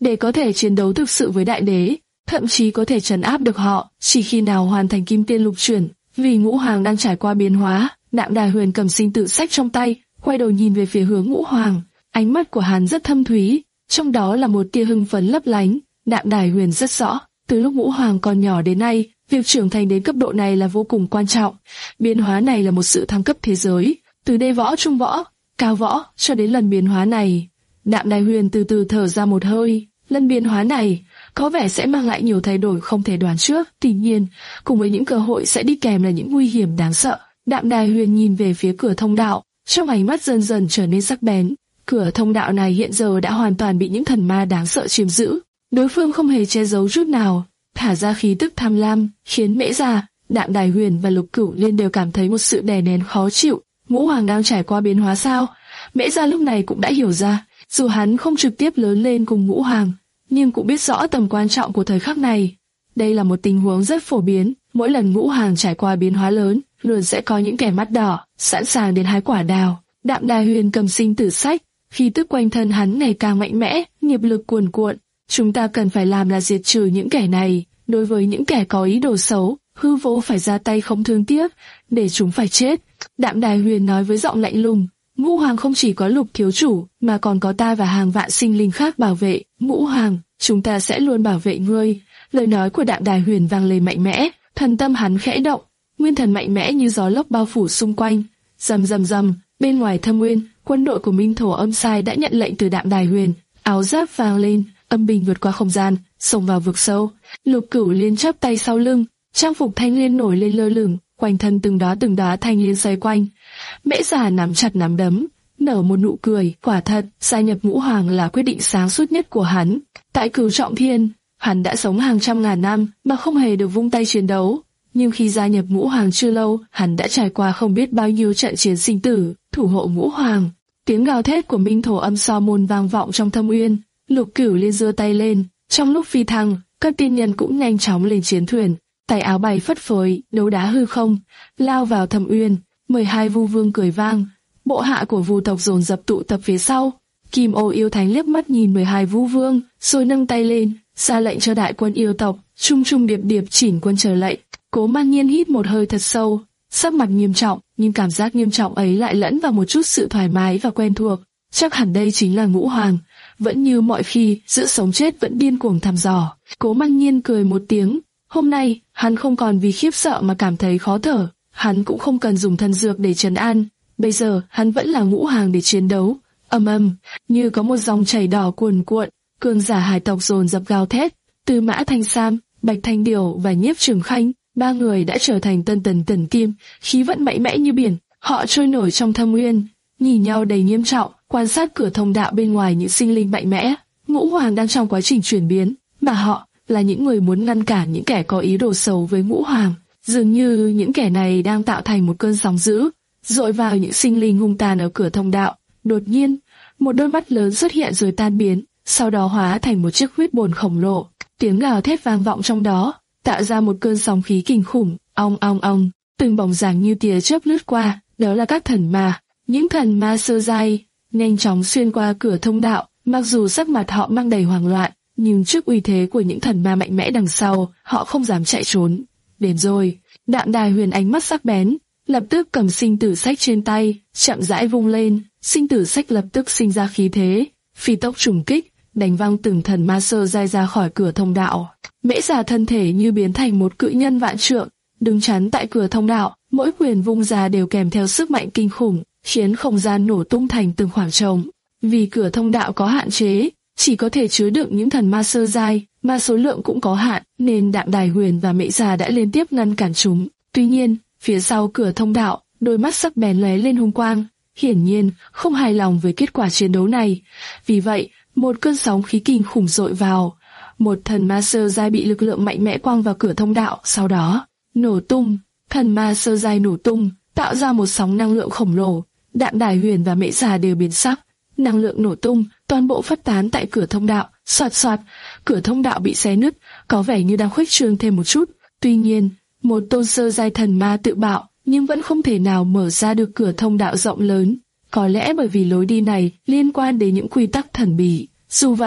để có thể chiến đấu thực sự với đại đế, thậm chí có thể trấn áp được họ, chỉ khi nào hoàn thành kim tiên lục chuyển. Vì Ngũ Hoàng đang trải qua biến hóa, Đạm Đài Huyền cầm sinh tử sách trong tay, quay đầu nhìn về phía hướng Ngũ Hoàng. Ánh mắt của hắn rất thâm thúy, trong đó là một tia hưng phấn lấp lánh. Đạm Đài Huyền rất rõ, từ lúc Ngũ Hoàng còn nhỏ đến nay, việc trưởng thành đến cấp độ này là vô cùng quan trọng. Biến hóa này là một sự thăng cấp thế giới, từ đê võ, trung võ, cao võ cho đến lần biến hóa này. Đạm Đài Huyền từ từ thở ra một hơi. Lần biến hóa này có vẻ sẽ mang lại nhiều thay đổi không thể đoán trước. Tuy nhiên, cùng với những cơ hội sẽ đi kèm là những nguy hiểm đáng sợ. Đạm Đài Huyền nhìn về phía cửa thông đạo, trong ánh mắt dần dần trở nên sắc bén. Cửa thông đạo này hiện giờ đã hoàn toàn bị những thần ma đáng sợ chiếm giữ. Đối phương không hề che giấu chút nào, thả ra khí tức tham lam, khiến Mễ Gia, Đạm Đài Huyền và Lục Cửu Liên đều cảm thấy một sự đè nén khó chịu. Ngũ Hoàng đang trải qua biến hóa sao? Mễ Gia lúc này cũng đã hiểu ra, dù hắn không trực tiếp lớn lên cùng Ngũ Hoàng, nhưng cũng biết rõ tầm quan trọng của thời khắc này. Đây là một tình huống rất phổ biến, mỗi lần Ngũ Hoàng trải qua biến hóa lớn, luôn sẽ có những kẻ mắt đỏ, sẵn sàng đến hái quả đào. Đạm Đài Huyền cầm sinh tử sách, khí tức quanh thân hắn ngày càng mạnh mẽ, nghiệp lực cuồn cuộn. Chúng ta cần phải làm là diệt trừ những kẻ này, đối với những kẻ có ý đồ xấu, hư vô phải ra tay không thương tiếc, để chúng phải chết. Đạm Đài Huyền nói với giọng lạnh lùng. Ngũ Hoàng không chỉ có Lục thiếu chủ, mà còn có ta và hàng vạn sinh linh khác bảo vệ. Ngũ Hoàng, chúng ta sẽ luôn bảo vệ ngươi. Lời nói của Đạm Đài Huyền vang lên mạnh mẽ, thần tâm hắn khẽ động, nguyên thần mạnh mẽ như gió lốc bao phủ xung quanh. Rầm rầm rầm, bên ngoài Thâm Nguyên, quân đội của Minh Thổ Âm Sai đã nhận lệnh từ Đạm Đài Huyền. Áo giáp vang lên, âm binh vượt qua không gian, xông vào vực sâu. Lục Cửu Liên chắp tay sau lưng, trang phục thanh liên nổi lên lơ lửng, quanh thân từng đó từng đó thanh liên xoay quanh. Mễ Già nắm chặt nắm đấm, nở một nụ cười. Quả thật, gia nhập Ngũ Hoàng là quyết định sáng suốt nhất của hắn. Tại Cửu Trọng Thiên, hắn đã sống hàng trăm ngàn năm mà không hề được vung tay chiến đấu. Nhưng khi gia nhập Ngũ Hoàng chưa lâu, hắn đã trải qua không biết bao nhiêu trận chiến sinh tử, thủ hộ Ngũ Hoàng. Tiếng gào thét của Minh Thổ Âm So Môn vang vọng trong Thâm Uyên. Lục Cửu Liên giơ tay lên, trong lúc phi thăng, các tiên nhân cũng nhanh chóng lên chiến thuyền, tay áo bay phất phới, đấu đá hư không, lao vào Thâm Uyên. mười hai vu vương cười vang, bộ hạ của vu tộc dồn dập tụ tập phía sau. Kim Ô yêu thánh liếc mắt nhìn mười hai vu vương, rồi nâng tay lên, ra lệnh cho đại quân yêu tộc, trung trung điệp điệp chỉnh quân chờ lệnh. Cố Man Nhiên hít một hơi thật sâu, sắc mặt nghiêm trọng, nhưng cảm giác nghiêm trọng ấy lại lẫn vào một chút sự thoải mái và quen thuộc. Chắc hẳn đây chính là Ngũ Hoàng, vẫn như mọi khi, giữa sống chết vẫn điên cuồng thăm dò. Cố Man Nhiên cười một tiếng, hôm nay, hắn không còn vì khiếp sợ mà cảm thấy khó thở, hắn cũng không cần dùng thần dược để trấn an, bây giờ hắn vẫn là Ngũ Hoàng để chiến đấu. Ầm ầm, như có một dòng chảy đỏ cuồn cuộn, cường giả hải tộc dồn dập gào thét, Tư Mã Thanh Sam, Bạch Thanh Điều và Nhiếp Trường Khanh, ba người đã trở thành tân tần tần kim, khí vận mạnh mẽ như biển, họ trôi nổi trong Thâm Nguyên, nhìn nhau đầy nghiêm trọng, quan sát cửa thông đạo bên ngoài những sinh linh mạnh mẽ. Ngũ Hoàng đang trong quá trình chuyển biến, mà họ là những người muốn ngăn cản những kẻ có ý đồ xấu với Ngũ Hoàng. Dường như những kẻ này đang tạo thành một cơn sóng dữ, dội vào những sinh linh hung tàn ở cửa thông đạo. Đột nhiên, một đôi mắt lớn xuất hiện rồi tan biến, sau đó hóa thành một chiếc huyết bồn khổng lồ. Tiếng gào thét vang vọng trong đó, tạo ra một cơn sóng khí kinh khủng. Ong ong ong, từng bóng dáng như tia chớp lướt qua, đó là các thần ma. Những thần ma sơ giai nhanh chóng xuyên qua cửa thông đạo, mặc dù sắc mặt họ mang đầy hoảng loạn, nhưng trước uy thế của những thần ma mạnh mẽ đằng sau, họ không dám chạy trốn. Đến rồi, Đạm Đài Huyền ánh mắt sắc bén, lập tức cầm sinh tử sách trên tay, chậm rãi vung lên, sinh tử sách lập tức sinh ra khí thế, phi tốc trùng kích, đánh văng từng thần ma sơ giai ra khỏi cửa thông đạo. Mễ Già thân thể như biến thành một cự nhân vạn trượng, đứng chắn tại cửa thông đạo, mỗi quyền vung ra đều kèm theo sức mạnh kinh khủng, khiến không gian nổ tung thành từng khoảng trống. Vì cửa thông đạo có hạn chế, chỉ có thể chứa đựng những thần ma sơ giai, mà số lượng cũng có hạn, nên Đạm Đài Huyền và Mễ Già đã liên tiếp ngăn cản chúng. Tuy nhiên, phía sau cửa thông đạo, đôi mắt sắc bén lóe lên hung quang, hiển nhiên không hài lòng với kết quả chiến đấu này. Vì vậy, một cơn sóng khí kinh khủng dội vào, một thần ma sơ giai bị lực lượng mạnh mẽ quăng vào cửa thông đạo, sau đó nổ tung. Thần ma sơ giai nổ tung, tạo ra một sóng năng lượng khổng lồ. Đạm Đài Huyền và Mễ Già đều biến sắc. Năng lượng nổ tung, toàn bộ phát tán tại cửa thông đạo, xoạt xoạt, cửa thông đạo bị xé nứt, có vẻ như đang khuếch trương thêm một chút. Tuy nhiên, một tôn sơ giai thần ma tự bạo, nhưng vẫn không thể nào mở ra được cửa thông đạo rộng lớn. Có lẽ bởi vì lối đi này liên quan đến những quy tắc thần bí. Dù vậy,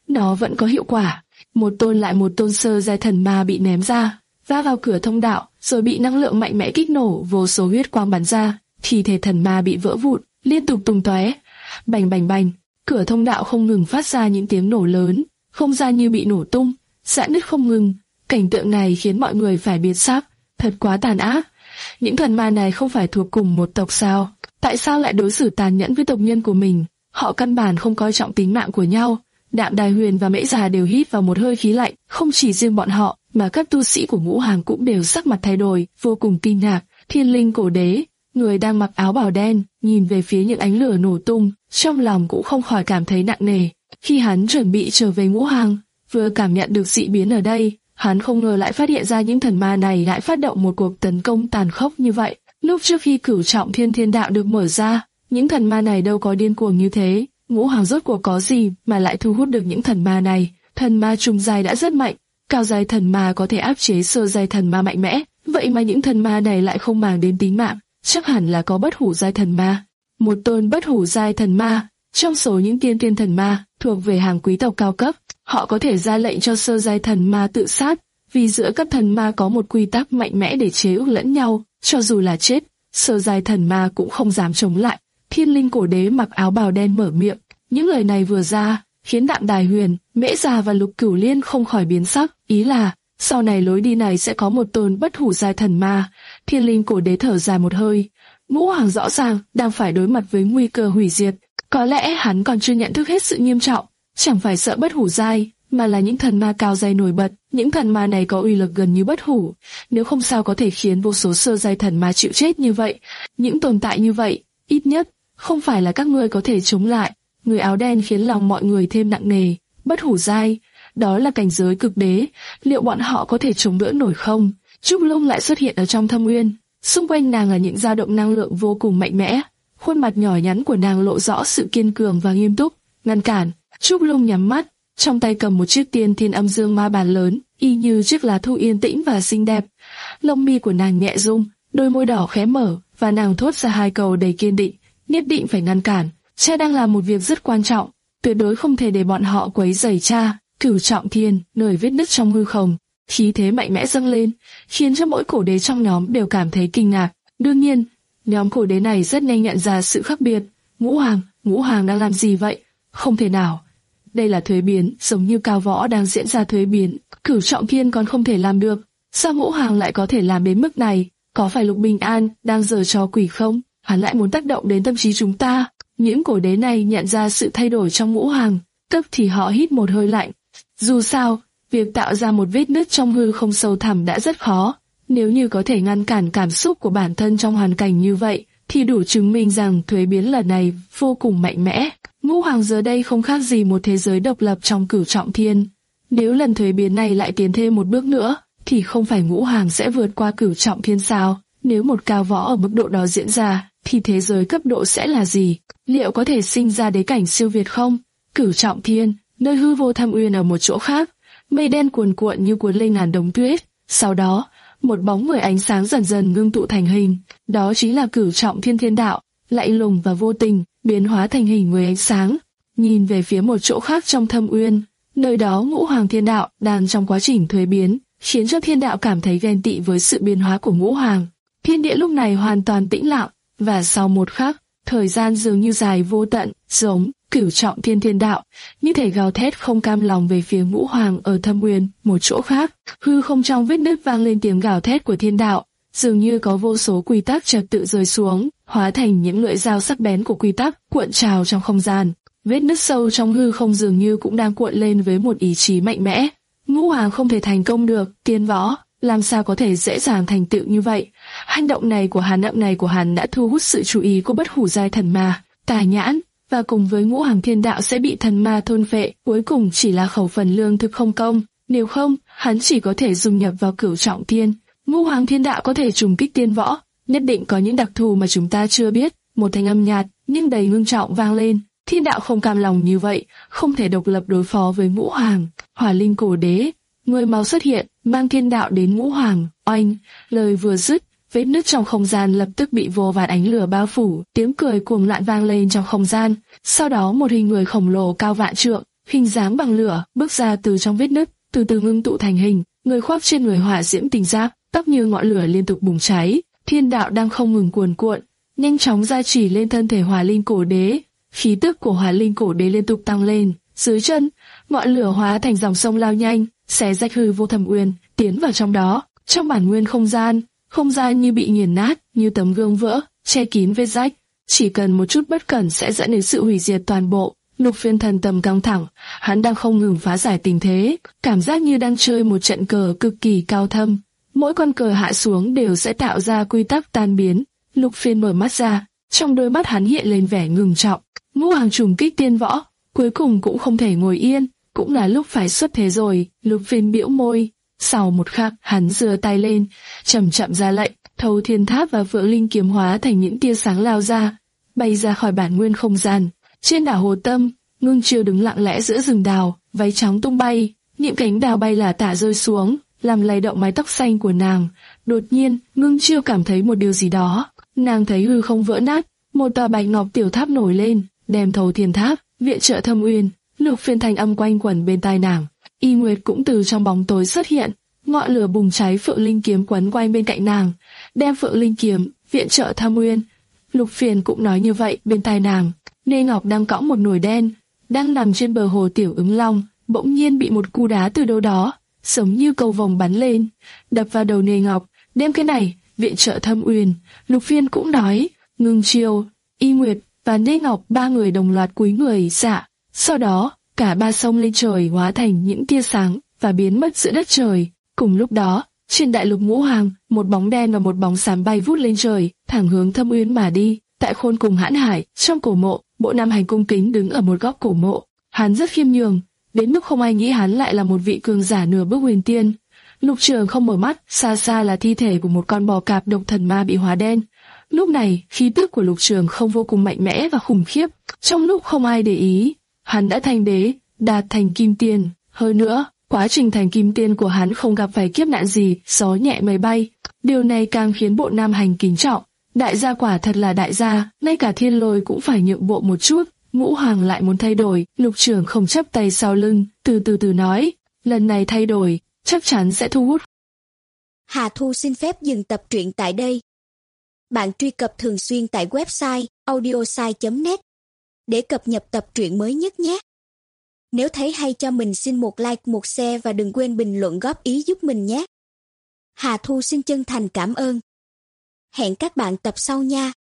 nó vẫn có hiệu quả. Một tôn lại một tôn sơ giai thần ma bị ném ra, va vào cửa thông đạo, rồi bị năng lượng mạnh mẽ kích nổ, vô số huyết quang bắn ra, thi thể thần ma bị vỡ vụn, liên tục tung tóe. Bành bành bành, cửa thông đạo không ngừng phát ra những tiếng nổ lớn, không gian như bị nổ tung, rạn nứt không ngừng. Cảnh tượng này khiến mọi người phải biến sắc, thật quá tàn ác. Những thần ma này không phải thuộc cùng một tộc sao? Tại sao lại đối xử tàn nhẫn với tộc nhân của mình? Họ căn bản không coi trọng tính mạng của nhau. Đạm Đài Huyền và Mễ Già đều hít vào một hơi khí lạnh, không chỉ riêng bọn họ, mà các tu sĩ của Ngũ Hàng cũng đều sắc mặt thay đổi, vô cùng kinh ngạc. Thiên Linh Cổ Đế, người đang mặc áo bào đen, nhìn về phía những ánh lửa nổ tung, trong lòng cũng không khỏi cảm thấy nặng nề. Khi hắn chuẩn bị trở về Ngũ Hàng, vừa cảm nhận được dị biến ở đây, hắn không ngờ lại phát hiện ra những thần ma này lại phát động một cuộc tấn công tàn khốc như vậy. Lúc trước khi Cửu Trọng Thiên Thiên Đạo được mở ra, những thần ma này đâu có điên cuồng như thế. Ngũ Hàng rốt cuộc có gì mà lại thu hút được những thần ma này? Thần ma trung giai đã rất mạnh, cao giai thần ma có thể áp chế sơ giai thần ma mạnh mẽ, vậy mà những thần ma này lại không màng đến tính mạng, chắc hẳn là có bất hủ giai thần ma. Một tôn bất hủ giai thần ma, trong số những tiên tiên thần ma, thuộc về hàng quý tộc cao cấp, họ có thể ra lệnh cho sơ giai thần ma tự sát, vì giữa các thần ma có một quy tắc mạnh mẽ để chế ước lẫn nhau, cho dù là chết, sơ giai thần ma cũng không dám chống lại. Thiên Linh Cổ Đế mặc áo bào đen mở miệng, những lời này vừa ra, khiến Đạm Đài Huyền, Mễ Già và Lục Cửu Liên không khỏi biến sắc, ý là sau này lối đi này sẽ có một tôn bất hủ giai thần ma. Thiên Linh Cổ Đế thở dài một hơi, Ngũ Hàng rõ ràng đang phải đối mặt với nguy cơ hủy diệt, có lẽ hắn còn chưa nhận thức hết sự nghiêm trọng, chẳng phải sợ bất hủ giai, mà là những thần ma cao giai nổi bật. Những thần ma này có uy lực gần như bất hủ, nếu không sao có thể khiến vô số sơ giai thần ma chịu chết như vậy. Những tồn tại như vậy, ít nhất không phải là các ngươi có thể chống lại. Người áo đen khiến lòng mọi người thêm nặng nề. Bất hủ giai, đó là cảnh giới cực đế, liệu bọn họ có thể chống đỡ nổi không? Trúc Lung lại xuất hiện ở trong thâm uyên, xung quanh nàng là những dao động năng lượng vô cùng mạnh mẽ. Khuôn mặt nhỏ nhắn của nàng lộ rõ sự kiên cường và nghiêm túc. Ngăn cản. Trúc Lung nhắm mắt, trong tay cầm một chiếc tiên thiên âm dương ma bàn lớn, y như chiếc lá thu yên tĩnh và xinh đẹp. Lông mi của nàng nhẹ rung, đôi môi đỏ khẽ mở, và nàng thốt ra hai câu đầy kiên định: nhất định phải ngăn cản. Cha đang làm một việc rất quan trọng, tuyệt đối không thể để bọn họ quấy rầy cha. Cửu Trọng Thiên, nơi vết nứt trong hư không, khí thế mạnh mẽ dâng lên, khiến cho mỗi cổ đế trong nhóm đều cảm thấy kinh ngạc. Đương nhiên, nhóm cổ đế này rất nhanh nhận ra sự khác biệt. Ngũ Hàng, Ngũ Hàng đang làm gì vậy? Không thể nào. Đây là thuế biến, giống như Cao Võ đang diễn ra thuế biến. Cửu Trọng Thiên còn không thể làm được, sao Ngũ Hàng lại có thể làm đến mức này? Có phải Lục Bình An đang giở trò quỷ không? Hắn lại muốn tác động đến tâm trí chúng ta. Những cổ đế này nhận ra sự thay đổi trong Ngũ Hàng, tức thì họ hít một hơi lạnh. Dù sao, việc tạo ra một vết nứt trong hư không sâu thẳm đã rất khó. Nếu như có thể ngăn cản cảm xúc của bản thân trong hoàn cảnh như vậy, thì đủ chứng minh rằng thuế biến lần này vô cùng mạnh mẽ. Ngũ Hàng giờ đây không khác gì một thế giới độc lập trong Cửu Trọng Thiên. Nếu lần thuế biến này lại tiến thêm một bước nữa, thì không phải Ngũ Hàng sẽ vượt qua Cửu Trọng Thiên sao? Nếu một Cao Võ ở mức độ đó diễn ra, thì thế giới cấp độ sẽ là gì? Liệu có thể sinh ra đế cảnh siêu việt không? Cửu Trọng Thiên, nơi hư vô thâm uyên ở một chỗ khác, mây đen cuồn cuộn như cuốn lên ngàn đống tuyết. Sau đó, một bóng người ánh sáng dần dần ngưng tụ thành hình, đó chính là Cửu Trọng Thiên Thiên Đạo, lạnh lùng và vô tình, biến hóa thành hình người ánh sáng. Nhìn về phía một chỗ khác trong thâm uyên, nơi đó Ngũ Hoàng Thiên Đạo đang trong quá trình thuế biến, khiến cho Thiên Đạo cảm thấy ghen tị với sự biến hóa của Ngũ Hoàng. Thiên địa lúc này hoàn toàn tĩnh lặng, và sau một khắc, thời gian dường như dài vô tận, giống Cửu Trọng Thiên Thiên Đạo như thể gào thét không cam lòng về phía Ngũ Hoàng ở thâm uyên. Một chỗ khác, hư không trong vết nứt vang lên tiếng gào thét của Thiên Đạo, dường như có vô số quy tắc trật tự rơi xuống, hóa thành những lưỡi dao sắc bén của quy tắc cuộn trào trong không gian. Vết nứt sâu trong hư không dường như cũng đang cuộn lên với một ý chí mạnh mẽ. Ngũ Hoàng không thể thành công được, Tiên Võ làm sao có thể dễ dàng thành tựu như vậy? Hành động này của hắn, động này của hắn đã thu hút sự chú ý của bất hủ giai thần ma, Tà Nhãn, và cùng với Ngũ Hoàng Thiên Đạo sẽ bị thần ma thôn phệ, cuối cùng chỉ là khẩu phần lương thực không công. Nếu không, hắn chỉ có thể dung nhập vào Cửu Trọng Thiên. Ngũ Hoàng Thiên Đạo có thể trùng kích Tiên Võ, nhất định có những đặc thù mà chúng ta chưa biết. Một thanh âm nhạt nhưng đầy ngưng trọng vang lên. Thiên Đạo không cam lòng như vậy, không thể độc lập đối phó với Ngũ Hoàng. Hỏa Linh Cổ Đế, người máu xuất hiện, mang Thiên Đạo đến Ngũ Hoàng. Oanh, lời vừa dứt, vết nứt trong không gian lập tức bị vô vàn ánh lửa bao phủ, tiếng cười cuồng loạn vang lên trong không gian. Sau đó một hình người khổng lồ cao vạn trượng, hình dáng bằng lửa, bước ra từ trong vết nứt, từ từ ngưng tụ thành hình, người khoác trên người hỏa diễm tình giáp, tóc như ngọn lửa liên tục bùng cháy, thiên đạo đang không ngừng cuồn cuộn, nhanh chóng gia trì lên thân thể Hỏa Linh Cổ Đế. Khí tức của Hỏa Linh Cổ Đế liên tục tăng lên, dưới chân, ngọn lửa hóa thành dòng sông lao nhanh, xé rách hư vô thâm uyên, tiến vào trong đó. Trong bản nguyên không gian, không gian như bị nghiền nát, như tấm gương vỡ, che kín vết rách. Chỉ cần một chút bất cẩn sẽ dẫn đến sự hủy diệt toàn bộ. Lục Phiên thần tâm căng thẳng, hắn đang không ngừng phá giải tình thế, cảm giác như đang chơi một trận cờ cực kỳ cao thâm. Mỗi con cờ hạ xuống đều sẽ tạo ra quy tắc tan biến. Lục Phiên mở mắt ra, trong đôi mắt hắn hiện lên vẻ ngừng trọng. Ngũ Hoàng trùng kích tiên võ, cuối cùng cũng không thể ngồi yên, cũng là lúc phải xuất thế rồi. Lục Phiên bĩu môi. Sau một khắc, hắn giơ tay lên, chậm chậm ra lệnh, Thâu Thiên Tháp và Phượng Linh kiếm hóa thành những tia sáng lao ra, bay ra khỏi bản nguyên không gian. Trên đảo Hồ Tâm, Ngưng Chiêu đứng lặng lẽ giữa rừng đào, váy trắng tung bay, những cánh đào bay lả tả rơi xuống, làm lay động mái tóc xanh của nàng. Đột nhiên, Ngưng Chiêu cảm thấy một điều gì đó. Nàng thấy hư không vỡ nát, một tòa bạch ngọc tiểu tháp nổi lên, đem Thâu Thiên Tháp viện trợ Thâm Uyên. Lục Phiên thanh âm quanh quẩn bên tai nàng. Y Nguyệt cũng từ trong bóng tối xuất hiện, ngọn lửa bùng cháy Phượng Linh kiếm quấn quanh bên cạnh nàng, đem Phượng Linh kiếm viện trợ Thâm Uyên. Lục Phiên cũng nói như vậy bên tai nàng. Nê Ngọc đang cõng một nồi đen, đang nằm trên bờ hồ Tiểu Ứng Long, bỗng nhiên bị một cú đá từ đâu đó, giống như cầu vồng bắn lên, đập vào đầu Nê Ngọc, đem cái này viện trợ Thâm Uyên. Lục Phiên cũng nói. Ngưng Chiêu, Y Nguyệt và Nê Ngọc ba người đồng loạt cúi người dạ. Sau đó, cả ba sông lên trời hóa thành những tia sáng và biến mất giữa đất trời. Cùng lúc đó, trên đại lục Ngũ Hoàng, một bóng đen và một bóng xám bay vút lên trời, thẳng hướng Thâm Uyên mà đi. Tại Khôn Cùng Hãn Hải, trong cổ mộ, Bộ Nam Hành cung kính đứng ở một góc cổ mộ. Hắn rất khiêm nhường, đến mức không ai nghĩ hắn lại là một vị cường giả nửa bước huyền tiên. Lục Trường không mở mắt, xa xa là thi thể của một con bò cạp độc thần ma bị hóa đen. Lúc này, khí tức của Lục Trường không vô cùng mạnh mẽ và khủng khiếp. Trong lúc không ai để ý, hắn đã thành đế, đạt thành kim tiên. Hơn nữa, quá trình thành kim tiên của hắn không gặp phải kiếp nạn gì, gió nhẹ mây bay. Điều này càng khiến Bộ Nam Hành kính trọng. Đại gia quả thật là đại gia, ngay cả Thiên Lôi cũng phải nhượng bộ một chút. Ngũ Hoàng lại muốn thay đổi. Lục Trường không chắp tay sau lưng, từ từ từ nói, lần này thay đổi, chắc chắn sẽ thu hút. Hà Thu xin phép dừng tập truyện tại đây. Bạn truy cập thường xuyên tại website audiosai chấm net để cập nhật tập truyện mới nhất nhé. Nếu thấy hay cho mình xin một like, một share và đừng quên bình luận góp ý giúp mình nhé. Hà Thu xin chân thành cảm ơn. Hẹn các bạn tập sau nha.